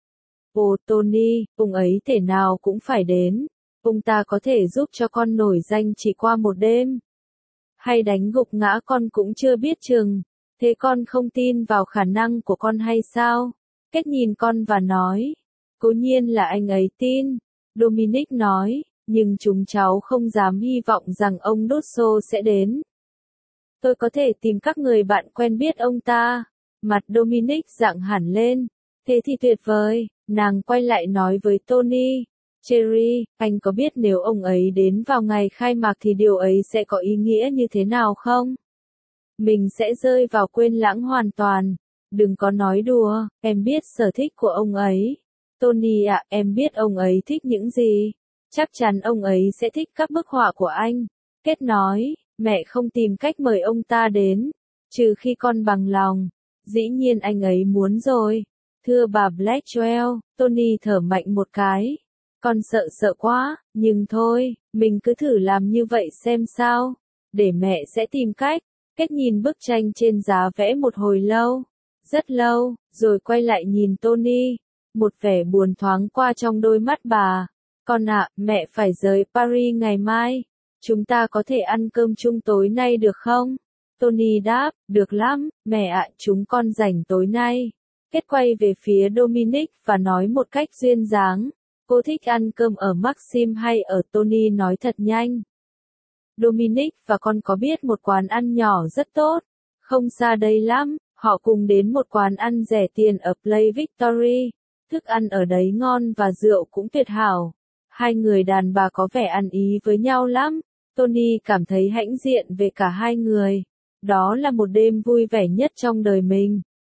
Ồ Tony, ông ấy thể nào cũng phải đến. Ông ta có thể giúp cho con nổi danh chỉ qua một đêm. Hay đánh gục ngã con cũng chưa biết chừng. Thế con không tin vào khả năng của con hay sao? Kết nhìn con và nói. Cố nhiên là anh ấy tin. Dominic nói, nhưng chúng cháu không dám hy vọng rằng ông Dusso sẽ đến. Tôi có thể tìm các người bạn quen biết ông ta. Mặt Dominic rạng hẳn lên. Thế thì tuyệt vời, nàng quay lại nói với Tony. Cherry, anh có biết nếu ông ấy đến vào ngày khai mạc thì điều ấy sẽ có ý nghĩa như thế nào không? Mình sẽ rơi vào quên lãng hoàn toàn. Đừng có nói đùa, em biết sở thích của ông ấy. Tony ạ, em biết ông ấy thích những gì. Chắc chắn ông ấy sẽ thích các bức họa của anh. Kết nói, mẹ không tìm cách mời ông ta đến. Trừ khi con bằng lòng. Dĩ nhiên anh ấy muốn rồi. Thưa bà Blackwell, Tony thở mạnh một cái. Con sợ sợ quá, nhưng thôi, mình cứ thử làm như vậy xem sao. Để mẹ sẽ tìm cách. Kết nhìn bức tranh trên giá vẽ một hồi lâu, rất lâu, rồi quay lại nhìn Tony. Một vẻ buồn thoáng qua trong đôi mắt bà. Con ạ, mẹ phải rời Paris ngày mai. Chúng ta có thể ăn cơm chung tối nay được không? Tony đáp, được lắm, mẹ ạ, chúng con rảnh tối nay. Kết quay về phía Dominic và nói một cách duyên dáng. Cô thích ăn cơm ở Maxim hay ở Tony nói thật nhanh. Dominic và con có biết một quán ăn nhỏ rất tốt. Không xa đây lắm, họ cùng đến một quán ăn rẻ tiền ở Play Victory. Thức ăn ở đấy ngon và rượu cũng tuyệt hảo. Hai người đàn bà có vẻ ăn ý với nhau lắm. Tony cảm thấy hãnh diện về cả hai người. Đó là một đêm vui vẻ nhất trong đời mình.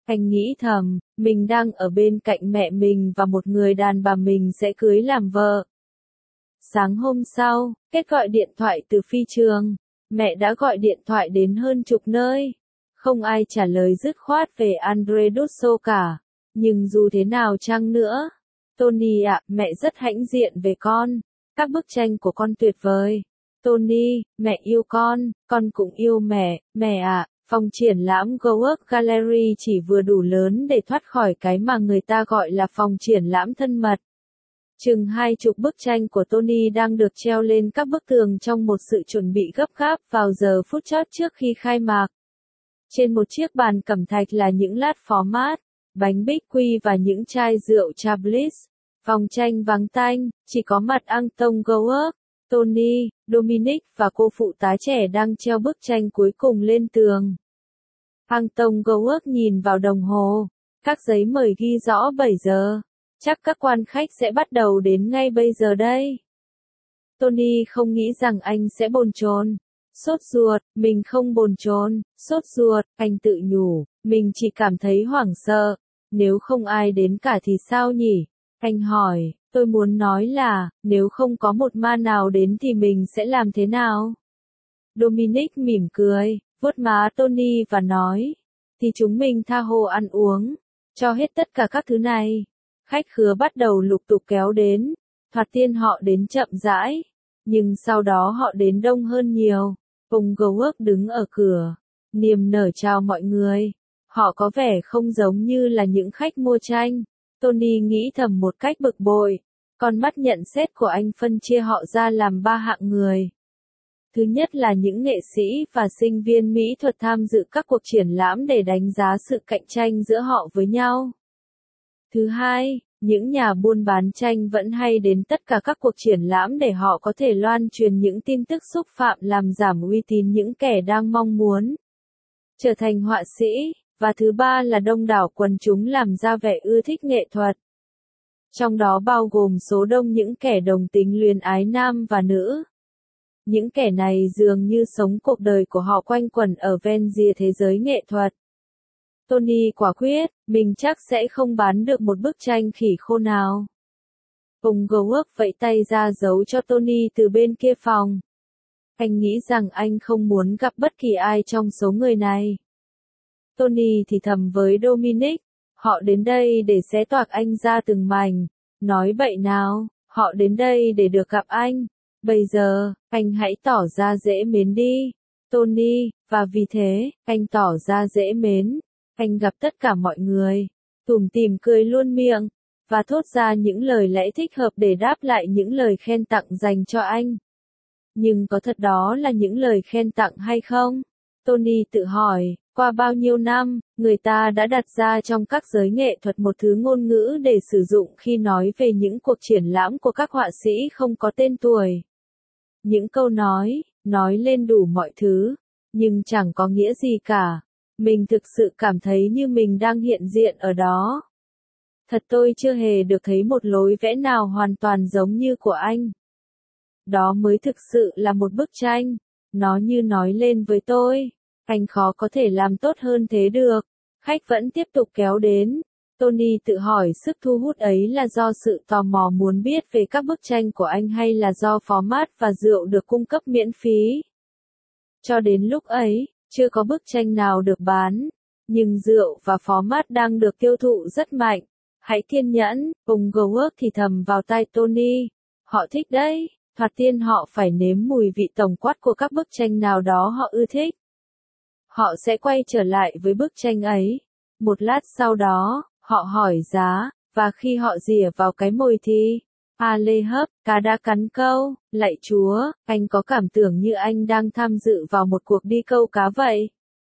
Anh nghĩ thầm, mình đang ở bên cạnh mẹ mình và một người đàn bà mình sẽ cưới làm vợ. Sáng hôm sau, Kết gọi điện thoại từ phi trường. Mẹ đã gọi điện thoại đến hơn chục nơi. Không ai trả lời dứt khoát về Andre Dusso cả. Nhưng dù thế nào chăng nữa, Tony ạ, mẹ rất hãnh diện về con. Các bức tranh của con tuyệt vời. Tony, mẹ yêu con, con cũng yêu mẹ, mẹ ạ. Phòng triển lãm Gowork Gallery chỉ vừa đủ lớn để thoát khỏi cái mà người ta gọi là phòng triển lãm thân mật. Chừng hai chục bức tranh của Tony đang được treo lên các bức tường trong một sự chuẩn bị gấp gáp vào giờ phút chót trước khi khai mạc. Trên một chiếc bàn cẩm thạch là những lát phó mát, bánh bích quy và những chai rượu Chablis. Phòng tranh vắng tanh, chỉ có mặt Anton Gowork, Tony, Dominic và cô phụ tá trẻ đang treo bức tranh cuối cùng lên tường. Anton Gowork nhìn vào đồng hồ. Các giấy mời ghi rõ bảy giờ. Chắc các quan khách sẽ bắt đầu đến ngay bây giờ đây. Tony không nghĩ rằng anh sẽ bồn chồn. Sốt ruột, mình không bồn chồn, sốt ruột, anh tự nhủ, mình chỉ cảm thấy hoảng sợ. Nếu không ai đến cả thì sao nhỉ? Anh hỏi, tôi muốn nói là, nếu không có một ma nào đến thì mình sẽ làm thế nào? Dominic mỉm cười, vuốt má Tony và nói, thì chúng mình tha hồ ăn uống, cho hết tất cả các thứ này. Khách khứa bắt đầu lục tục kéo đến, thoạt tiên họ đến chậm rãi, nhưng sau đó họ đến đông hơn nhiều. Ông Gowork đứng ở cửa, niềm nở chào mọi người. Họ có vẻ không giống như là những khách mua tranh. Tony nghĩ thầm một cách bực bội. Con mắt nhận xét của anh phân chia họ ra làm ba hạng người. Thứ nhất là những nghệ sĩ và sinh viên mỹ thuật tham dự các cuộc triển lãm để đánh giá sự cạnh tranh giữa họ với nhau. Thứ hai, những nhà buôn bán tranh vẫn hay đến tất cả các cuộc triển lãm để họ có thể loan truyền những tin tức xúc phạm làm giảm uy tín những kẻ đang mong muốn trở thành họa sĩ. Và thứ ba là đông đảo quần chúng làm ra vẻ ưa thích nghệ thuật. Trong đó bao gồm số đông những kẻ đồng tính luyến ái nam và nữ. Những kẻ này dường như sống cuộc đời của họ quanh quẩn ở ven rìa thế giới nghệ thuật. Tony quả quyết, mình chắc sẽ không bán được một bức tranh khỉ khô nào. Ông Gowork vẫy tay ra dấu cho Tony từ bên kia phòng. Anh nghĩ rằng anh không muốn gặp bất kỳ ai trong số người này. Tony thì thầm với Dominic, họ đến đây để xé toạc anh ra từng mảnh. Nói bậy nào, họ đến đây để được gặp anh. Bây giờ, anh hãy tỏ ra dễ mến đi, Tony, và vì thế, anh tỏ ra dễ mến. Anh gặp tất cả mọi người, tủm tỉm cười luôn miệng, và thốt ra những lời lẽ thích hợp để đáp lại những lời khen tặng dành cho anh. Nhưng có thật đó là những lời khen tặng hay không? Tony tự hỏi, qua bao nhiêu năm, người ta đã đặt ra trong các giới nghệ thuật một thứ ngôn ngữ để sử dụng khi nói về những cuộc triển lãm của các họa sĩ không có tên tuổi. Những câu nói, nói lên đủ mọi thứ, nhưng chẳng có nghĩa gì cả. Mình thực sự cảm thấy như mình đang hiện diện ở đó. Thật tôi chưa hề được thấy một lối vẽ nào hoàn toàn giống như của anh. Đó mới thực sự là một bức tranh. Nó như nói lên với tôi. Anh khó có thể làm tốt hơn thế được. Khách vẫn tiếp tục kéo đến. Tony tự hỏi sức thu hút ấy là do sự tò mò muốn biết về các bức tranh của anh hay là do format và rượu được cung cấp miễn phí. Cho đến lúc ấy, chưa có bức tranh nào được bán. Nhưng rượu và format đang được tiêu thụ rất mạnh. Hãy kiên nhẫn, ông Gowork thì thầm vào tai Tony. Họ thích đấy, thoạt tiên họ phải nếm mùi vị tổng quát của các bức tranh nào đó họ ưa thích. Họ sẽ quay trở lại với bức tranh ấy. Một lát sau đó, họ hỏi giá, và khi họ rỉa vào cái mồi thì, à lê hấp, cá đã cắn câu, lạy chúa, anh có cảm tưởng như anh đang tham dự vào một cuộc đi câu cá vậy.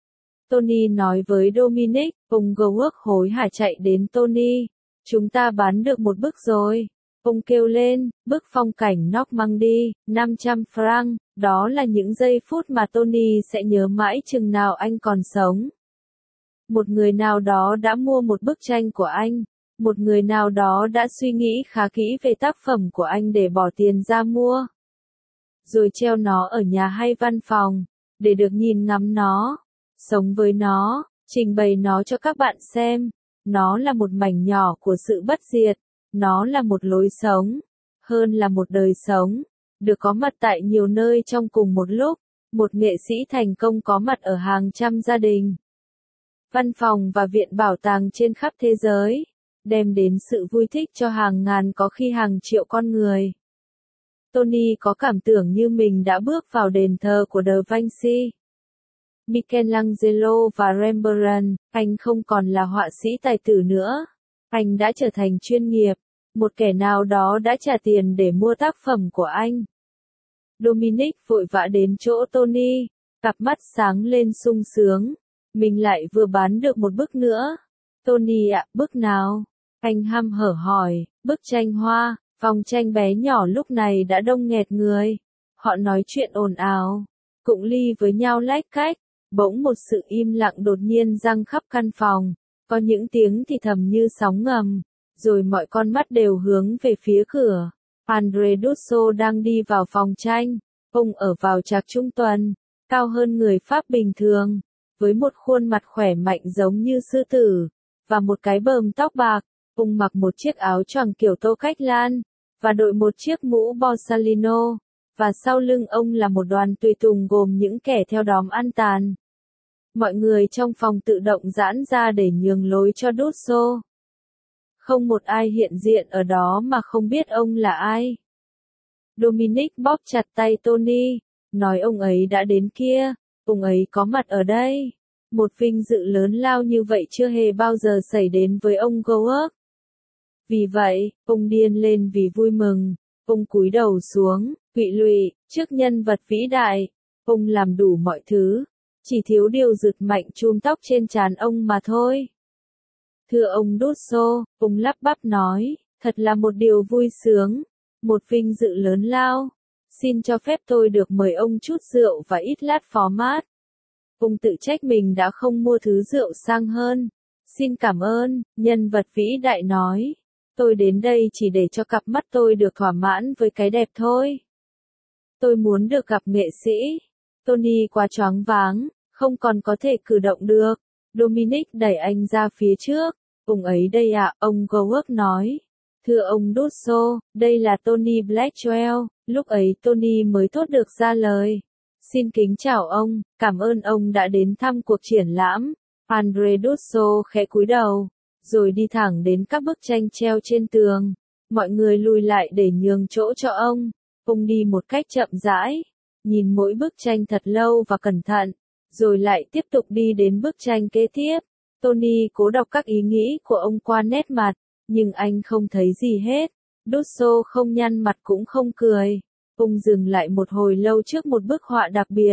Tony nói với Dominic, ông Gowork hối hả chạy đến Tony. Chúng ta bán được một bức rồi. Ông kêu lên, bức phong cảnh Normandy, năm trăm franc, đó là những giây phút mà Tony sẽ nhớ mãi chừng nào anh còn sống. Một người nào đó đã mua một bức tranh của anh, một người nào đó đã suy nghĩ khá kỹ về tác phẩm của anh để bỏ tiền ra mua. Rồi treo nó ở nhà hay văn phòng, để được nhìn ngắm nó, sống với nó, Trình bày nó cho các bạn xem. Nó là một mảnh nhỏ của sự bất diệt. Nó là một lối sống. Hơn là một đời sống. Được có mặt tại nhiều nơi trong cùng một lúc. Một nghệ sĩ thành công có mặt ở hàng trăm gia đình, văn phòng và viện bảo tàng trên khắp thế giới. Đem đến sự vui thích cho hàng ngàn có khi hàng triệu con người. Tony có cảm tưởng như mình đã bước vào đền thờ của Da Vinci, Michelangelo và Rembrandt. Anh không còn là họa sĩ tài tử nữa. Anh đã trở thành chuyên nghiệp. Một kẻ nào đó đã trả tiền để mua tác phẩm của anh. Dominic vội vã đến chỗ Tony, cặp mắt sáng lên sung sướng. Mình lại vừa bán được một bức nữa. Tony ạ, bức nào? Anh hăm hở hỏi. Bức tranh hoa. Phòng tranh bé nhỏ lúc này đã đông nghẹt người. Họ nói chuyện ồn ào, cụng ly với nhau lách cách. Bỗng một sự im lặng đột nhiên giăng khắp căn phòng. Có những tiếng thì thầm như sóng ngầm. Rồi mọi con mắt đều hướng về phía cửa. André Dusso đang đi vào phòng tranh. Ông ở vào trạc trung tuần, cao hơn người Pháp bình thường, với một khuôn mặt khỏe mạnh giống như sư tử, và một cái bờm tóc bạc. Ông mặc một chiếc áo choàng kiểu Tô Cách Lan, và đội một chiếc mũ Borsalino, và sau lưng ông là một đoàn tùy tùng gồm những kẻ theo đóm ăn tàn. Mọi người trong phòng tự động giãn ra để nhường lối cho Dusso. Không một ai hiện diện ở đó mà không biết ông là ai. Dominic bóp chặt tay Tony, nói ông ấy đã đến kia, ông ấy có mặt ở đây. Một vinh dự lớn lao như vậy chưa hề bao giờ xảy đến với ông Gower. Vì vậy, ông điên lên vì vui mừng, ông cúi đầu xuống, quỵ lụy, trước nhân vật vĩ đại. Ông làm đủ mọi thứ, chỉ thiếu điều giật mạnh chùm tóc trên trán ông mà thôi. Thưa ông Dusso, ông lắp bắp nói, thật là một điều vui sướng, một vinh dự lớn lao. Xin cho phép tôi được mời ông chút rượu và ít lát phó mát. Ông tự trách mình đã không mua thứ rượu sang hơn. Xin cảm ơn, nhân vật vĩ đại nói. Tôi đến đây chỉ để cho cặp mắt tôi được thỏa mãn với cái đẹp thôi. Tôi muốn được gặp nghệ sĩ. Tony quá choáng váng, không còn có thể cử động được. Dominic đẩy anh ra phía trước. Ông ấy đây ạ, ông Gower nói. Thưa ông Dusso, đây là Tony Blackwell. Lúc ấy Tony mới thốt được ra lời. Xin kính chào ông, cảm ơn ông đã đến thăm cuộc triển lãm. André Dusso khẽ cúi đầu, rồi đi thẳng đến các bức tranh treo trên tường. Mọi người lùi lại để nhường chỗ cho ông. Ông đi một cách chậm rãi, nhìn mỗi bức tranh thật lâu và cẩn thận, rồi lại tiếp tục đi đến bức tranh kế tiếp. Tony cố đọc các ý nghĩ của ông qua nét mặt, nhưng anh không thấy gì hết. Dusso không nhăn mặt cũng không cười. Ông dừng lại một hồi lâu trước một bức họa đặc biệt.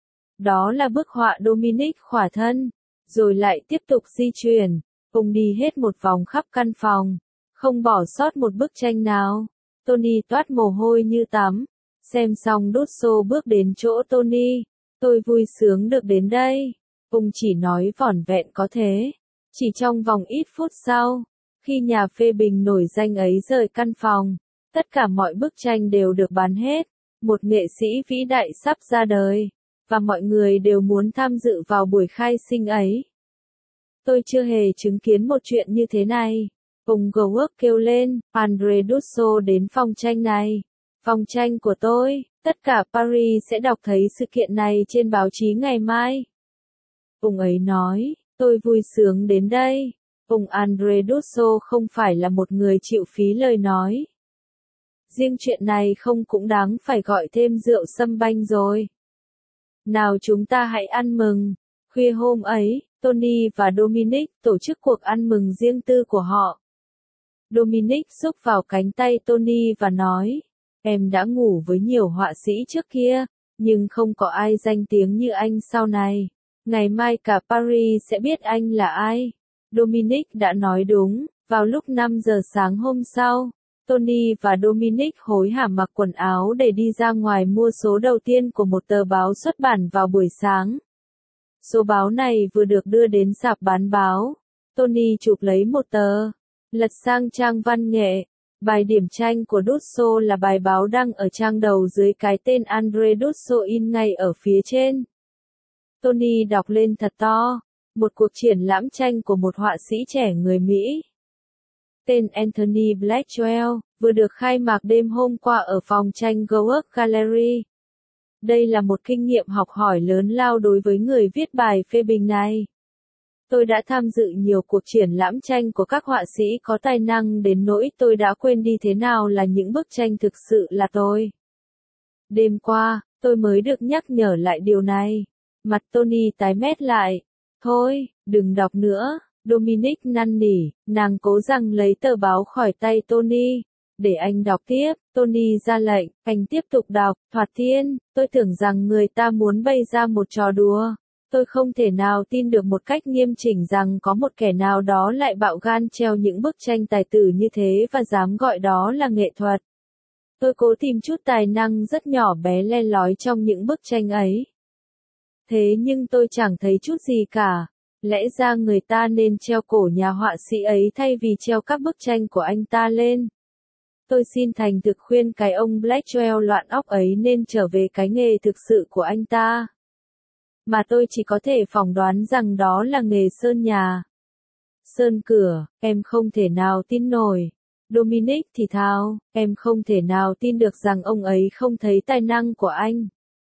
Đó là bức họa Dominic khỏa thân, rồi lại tiếp tục di chuyển. Ông đi hết một vòng khắp căn phòng, không bỏ sót một bức tranh nào. Tony toát mồ hôi như tắm. Xem xong Dusso bước đến chỗ Tony. Tôi vui sướng được đến đây. Ông chỉ nói vỏn vẹn có thế. Chỉ trong vòng ít phút sau, khi nhà phê bình nổi danh ấy rời căn phòng, tất cả mọi bức tranh đều được bán hết. Một nghệ sĩ vĩ đại sắp ra đời, và mọi người đều muốn tham dự vào buổi khai sinh ấy. Tôi chưa hề chứng kiến một chuyện như thế này. Ông Gower kêu lên, André Dusso đến phòng tranh này. Phòng tranh của tôi, tất cả Paris sẽ đọc thấy sự kiện này trên báo chí ngày mai. Ông ấy nói, tôi vui sướng đến đây. Ông André Dusso không phải là một người chịu phí lời nói. Riêng chuyện này không cũng đáng phải gọi thêm rượu sâm banh rồi. Nào chúng ta hãy ăn mừng. Khuya hôm ấy, Tony và Dominic tổ chức cuộc ăn mừng riêng tư của họ. Dominic xúc vào cánh tay Tony và nói, em đã ngủ với nhiều họa sĩ trước kia, nhưng không có ai danh tiếng như anh sau này. Ngày mai cả Paris sẽ biết anh là ai. Dominic đã nói đúng. Vào lúc năm giờ sáng hôm sau, Tony và Dominic hối hả mặc quần áo để đi ra ngoài mua số đầu tiên của một tờ báo xuất bản vào buổi sáng. Số báo này vừa được đưa đến sạp bán báo. Tony chụp lấy một tờ, lật sang trang văn nghệ. Bài điểm tranh của Dusso là bài báo đăng ở trang đầu dưới cái tên André Dusso in ngay ở phía trên. Tony đọc lên thật to, một cuộc triển lãm tranh của một họa sĩ trẻ người Mỹ. Tên Anthony Blackwell, vừa được khai mạc đêm hôm qua ở phòng tranh Gower Gallery. Đây là một kinh nghiệm học hỏi lớn lao đối với người viết bài phê bình này. Tôi đã tham dự nhiều cuộc triển lãm tranh của các họa sĩ có tài năng đến nỗi tôi đã quên đi thế nào là những bức tranh thực sự là tôi. Đêm qua, tôi mới được nhắc nhở lại điều này. Mặt Tony tái mét lại. Thôi, đừng đọc nữa. Dominic năn nỉ, nàng cố rằng lấy tờ báo khỏi tay Tony. Để anh đọc tiếp, Tony ra lệnh, anh tiếp tục đọc. Thoạt tiên, tôi tưởng rằng người ta muốn bày ra một trò đùa. Tôi không thể nào tin được một cách nghiêm chỉnh rằng có một kẻ nào đó lại bạo gan treo những bức tranh tài tử như thế và dám gọi đó là nghệ thuật. Tôi cố tìm chút tài năng rất nhỏ bé le lói trong những bức tranh ấy. Thế nhưng tôi chẳng thấy chút gì cả. Lẽ ra người ta nên treo cổ nhà họa sĩ ấy thay vì treo các bức tranh của anh ta lên. Tôi xin thành thực khuyên cái ông Blackwell loạn óc ấy nên trở về cái nghề thực sự của anh ta. Mà tôi chỉ có thể phỏng đoán rằng đó là nghề sơn nhà. Sơn cửa, em không thể nào tin nổi. Dominic thì thào, em không thể nào tin được rằng ông ấy không thấy tài năng của anh.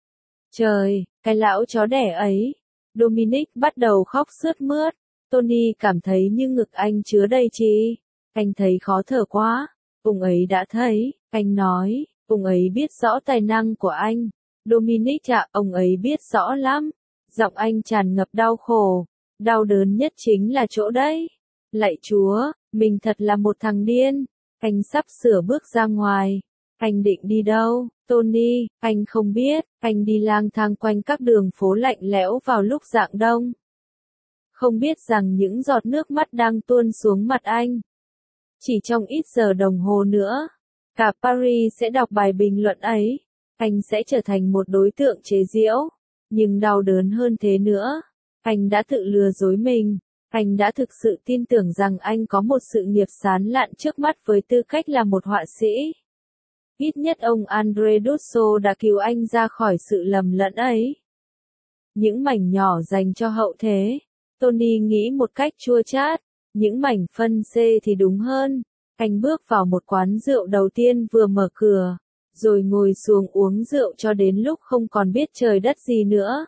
Trời, cái lão chó đẻ ấy. Dominic bắt đầu khóc sướt mướt. Tony cảm thấy như ngực anh chứa đầy chi. Anh thấy khó thở quá. Ông ấy đã thấy, anh nói, ông ấy biết rõ tài năng của anh. Dominic ạ, ông ấy biết rõ lắm. Giọng anh tràn ngập đau khổ. Đau đớn nhất chính là chỗ đấy. Lạy Chúa, mình thật là một thằng điên. Anh sắp sửa bước ra ngoài. Anh định đi đâu, Tony? Anh không biết. Anh đi lang thang quanh các đường phố lạnh lẽo vào lúc rạng đông. Không biết rằng những giọt nước mắt đang tuôn xuống mặt anh. Chỉ trong ít giờ đồng hồ nữa, cả Paris sẽ đọc bài bình luận ấy. Anh sẽ trở thành một đối tượng chế giễu. Nhưng đau đớn hơn thế nữa. Anh đã tự lừa dối mình. Anh đã thực sự tin tưởng rằng anh có một sự nghiệp sán lạn trước mắt với tư cách là một họa sĩ. Ít nhất ông André Dusso đã cứu anh ra khỏi sự lầm lẫn ấy. Những mảnh nhỏ dành cho hậu thế. Tony nghĩ một cách chua chát. Những mảnh phân C thì đúng hơn. Anh bước vào một quán rượu đầu tiên vừa mở cửa. Rồi ngồi xuống uống rượu cho đến lúc không còn biết trời đất gì nữa.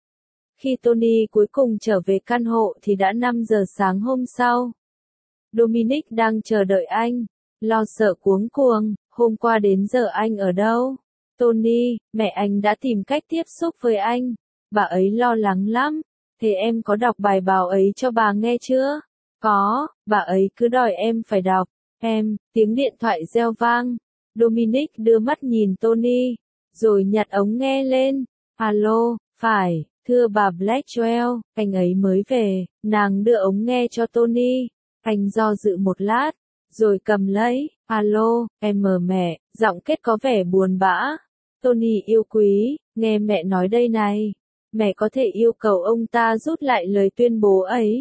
Khi Tony cuối cùng trở về căn hộ thì đã năm giờ sáng hôm sau. Dominic đang chờ đợi anh. Lo sợ cuống cuồng, hôm qua đến giờ anh ở đâu? Tony, mẹ anh đã tìm cách tiếp xúc với anh. Bà ấy lo lắng lắm. Thế em có đọc bài báo ấy cho bà nghe chưa? Có, bà ấy cứ đòi em phải đọc. Em, tiếng điện thoại reo vang. Dominic đưa mắt nhìn Tony, rồi nhặt ống nghe lên. Alo, phải, thưa bà Blackwell, anh ấy mới về. Nàng đưa ống nghe cho Tony. Anh do dự một lát, rồi cầm lấy. Alo, em mờ mẹ, giọng kết có vẻ buồn bã. Tony yêu quý, nghe mẹ nói đây này. Mẹ có thể yêu cầu ông ta rút lại lời tuyên bố ấy.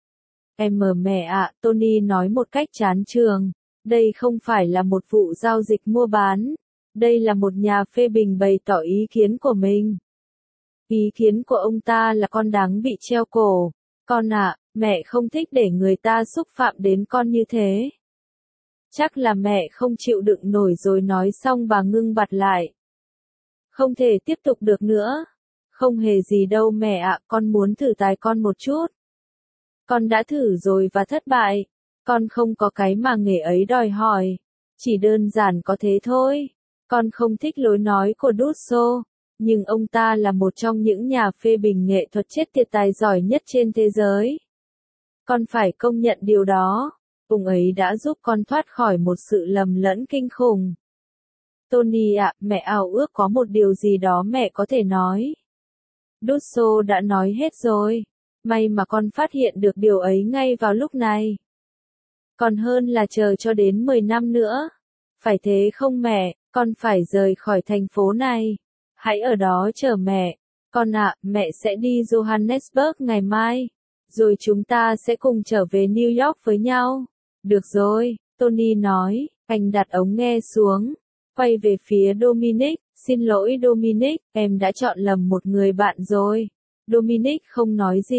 Em mờ mẹ ạ, Tony nói một cách chán chường. Đây không phải là một vụ giao dịch mua bán. Đây là một nhà phê bình bày tỏ ý kiến của mình. Ý kiến của ông ta là con đáng bị treo cổ. Con ạ, mẹ không thích để người ta xúc phạm đến con như thế. Chắc là mẹ không chịu đựng nổi rồi nói xong bà ngưng bặt lại. Không thể tiếp tục được nữa. Không hề gì đâu mẹ ạ, con muốn thử tài con một chút. Con đã thử rồi và thất bại. Con không có cái mà nghề ấy đòi hỏi. Chỉ đơn giản có thế thôi. Con không thích lối nói của Dusso. Nhưng ông ta là một trong những nhà phê bình nghệ thuật chết tiệt tài giỏi nhất trên thế giới. Con phải công nhận điều đó. Ông ấy đã giúp con thoát khỏi một sự lầm lẫn kinh khủng. Tony ạ, mẹ ao ước có một điều gì đó mẹ có thể nói. Dusso đã nói hết rồi. May mà con phát hiện được điều ấy ngay vào lúc này. Còn hơn là chờ cho đến mười năm nữa. Phải thế không mẹ, con phải rời khỏi thành phố này. Hãy ở đó chờ mẹ. Con ạ, mẹ sẽ đi Johannesburg ngày mai. Rồi chúng ta sẽ cùng trở về New York với nhau. Được rồi, Tony nói, anh đặt ống nghe xuống. Quay về phía Dominic, xin lỗi Dominic, em đã chọn lầm một người bạn rồi. Dominic không nói gì,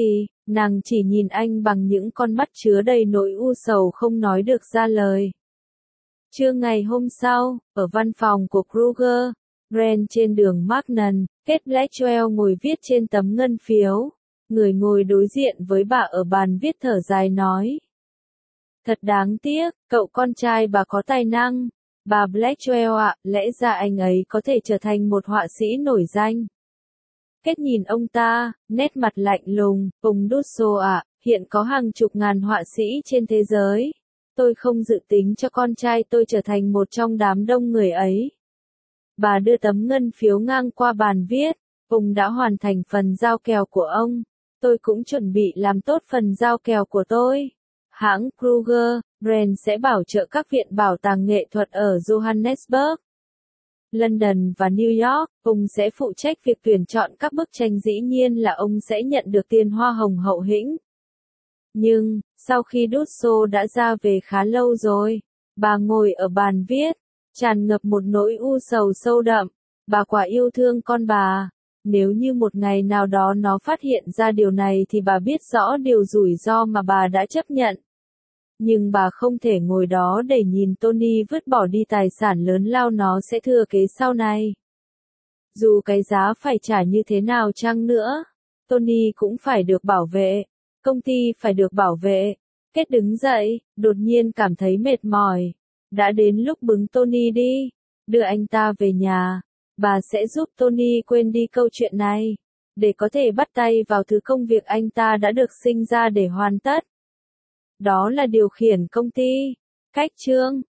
Nàng chỉ nhìn anh bằng những con mắt chứa đầy nỗi u sầu không nói được ra lời. Trưa ngày hôm sau, ở văn phòng của Kruger, Brand trên đường Magnan, Kate Blackwell ngồi viết trên tấm ngân phiếu. Người ngồi đối diện với bà ở bàn viết thở dài nói. Thật đáng tiếc, cậu con trai bà có tài năng. Bà Blackwell ạ, lẽ ra anh ấy có thể trở thành một họa sĩ nổi danh. Kết nhìn ông ta, nét mặt lạnh lùng, ông Dusso ạ, hiện có hàng chục ngàn họa sĩ trên thế giới. Tôi không dự tính cho con trai tôi trở thành một trong đám đông người ấy. Bà đưa tấm ngân phiếu ngang qua bàn viết, ông đã hoàn thành phần giao kèo của ông. Tôi cũng chuẩn bị làm tốt phần giao kèo của tôi. Hãng Kruger, Brand sẽ bảo trợ các viện bảo tàng nghệ thuật ở Johannesburg, London và New York. Ông sẽ phụ trách việc tuyển chọn các bức tranh, dĩ nhiên là ông sẽ nhận được tiền hoa hồng hậu hĩnh. Nhưng, sau khi Dusso đã ra về khá lâu rồi, bà ngồi ở bàn viết, tràn ngập một nỗi u sầu sâu đậm. Bà quả yêu thương con bà. Nếu như một ngày nào đó nó phát hiện ra điều này thì bà biết rõ điều rủi ro mà bà đã chấp nhận. Nhưng bà không thể ngồi đó để nhìn Tony vứt bỏ đi tài sản lớn lao nó sẽ thừa kế sau này. Dù cái giá phải trả như thế nào chăng nữa, Tony cũng phải được bảo vệ. Công ty phải được bảo vệ. Kết đứng dậy, đột nhiên cảm thấy mệt mỏi. Đã đến lúc bứng Tony đi, đưa anh ta về nhà. Bà sẽ giúp Tony quên đi câu chuyện này, để có thể bắt tay vào thứ công việc anh ta đã được sinh ra để hoàn tất. Đó là điều khiển công ty. Cách chương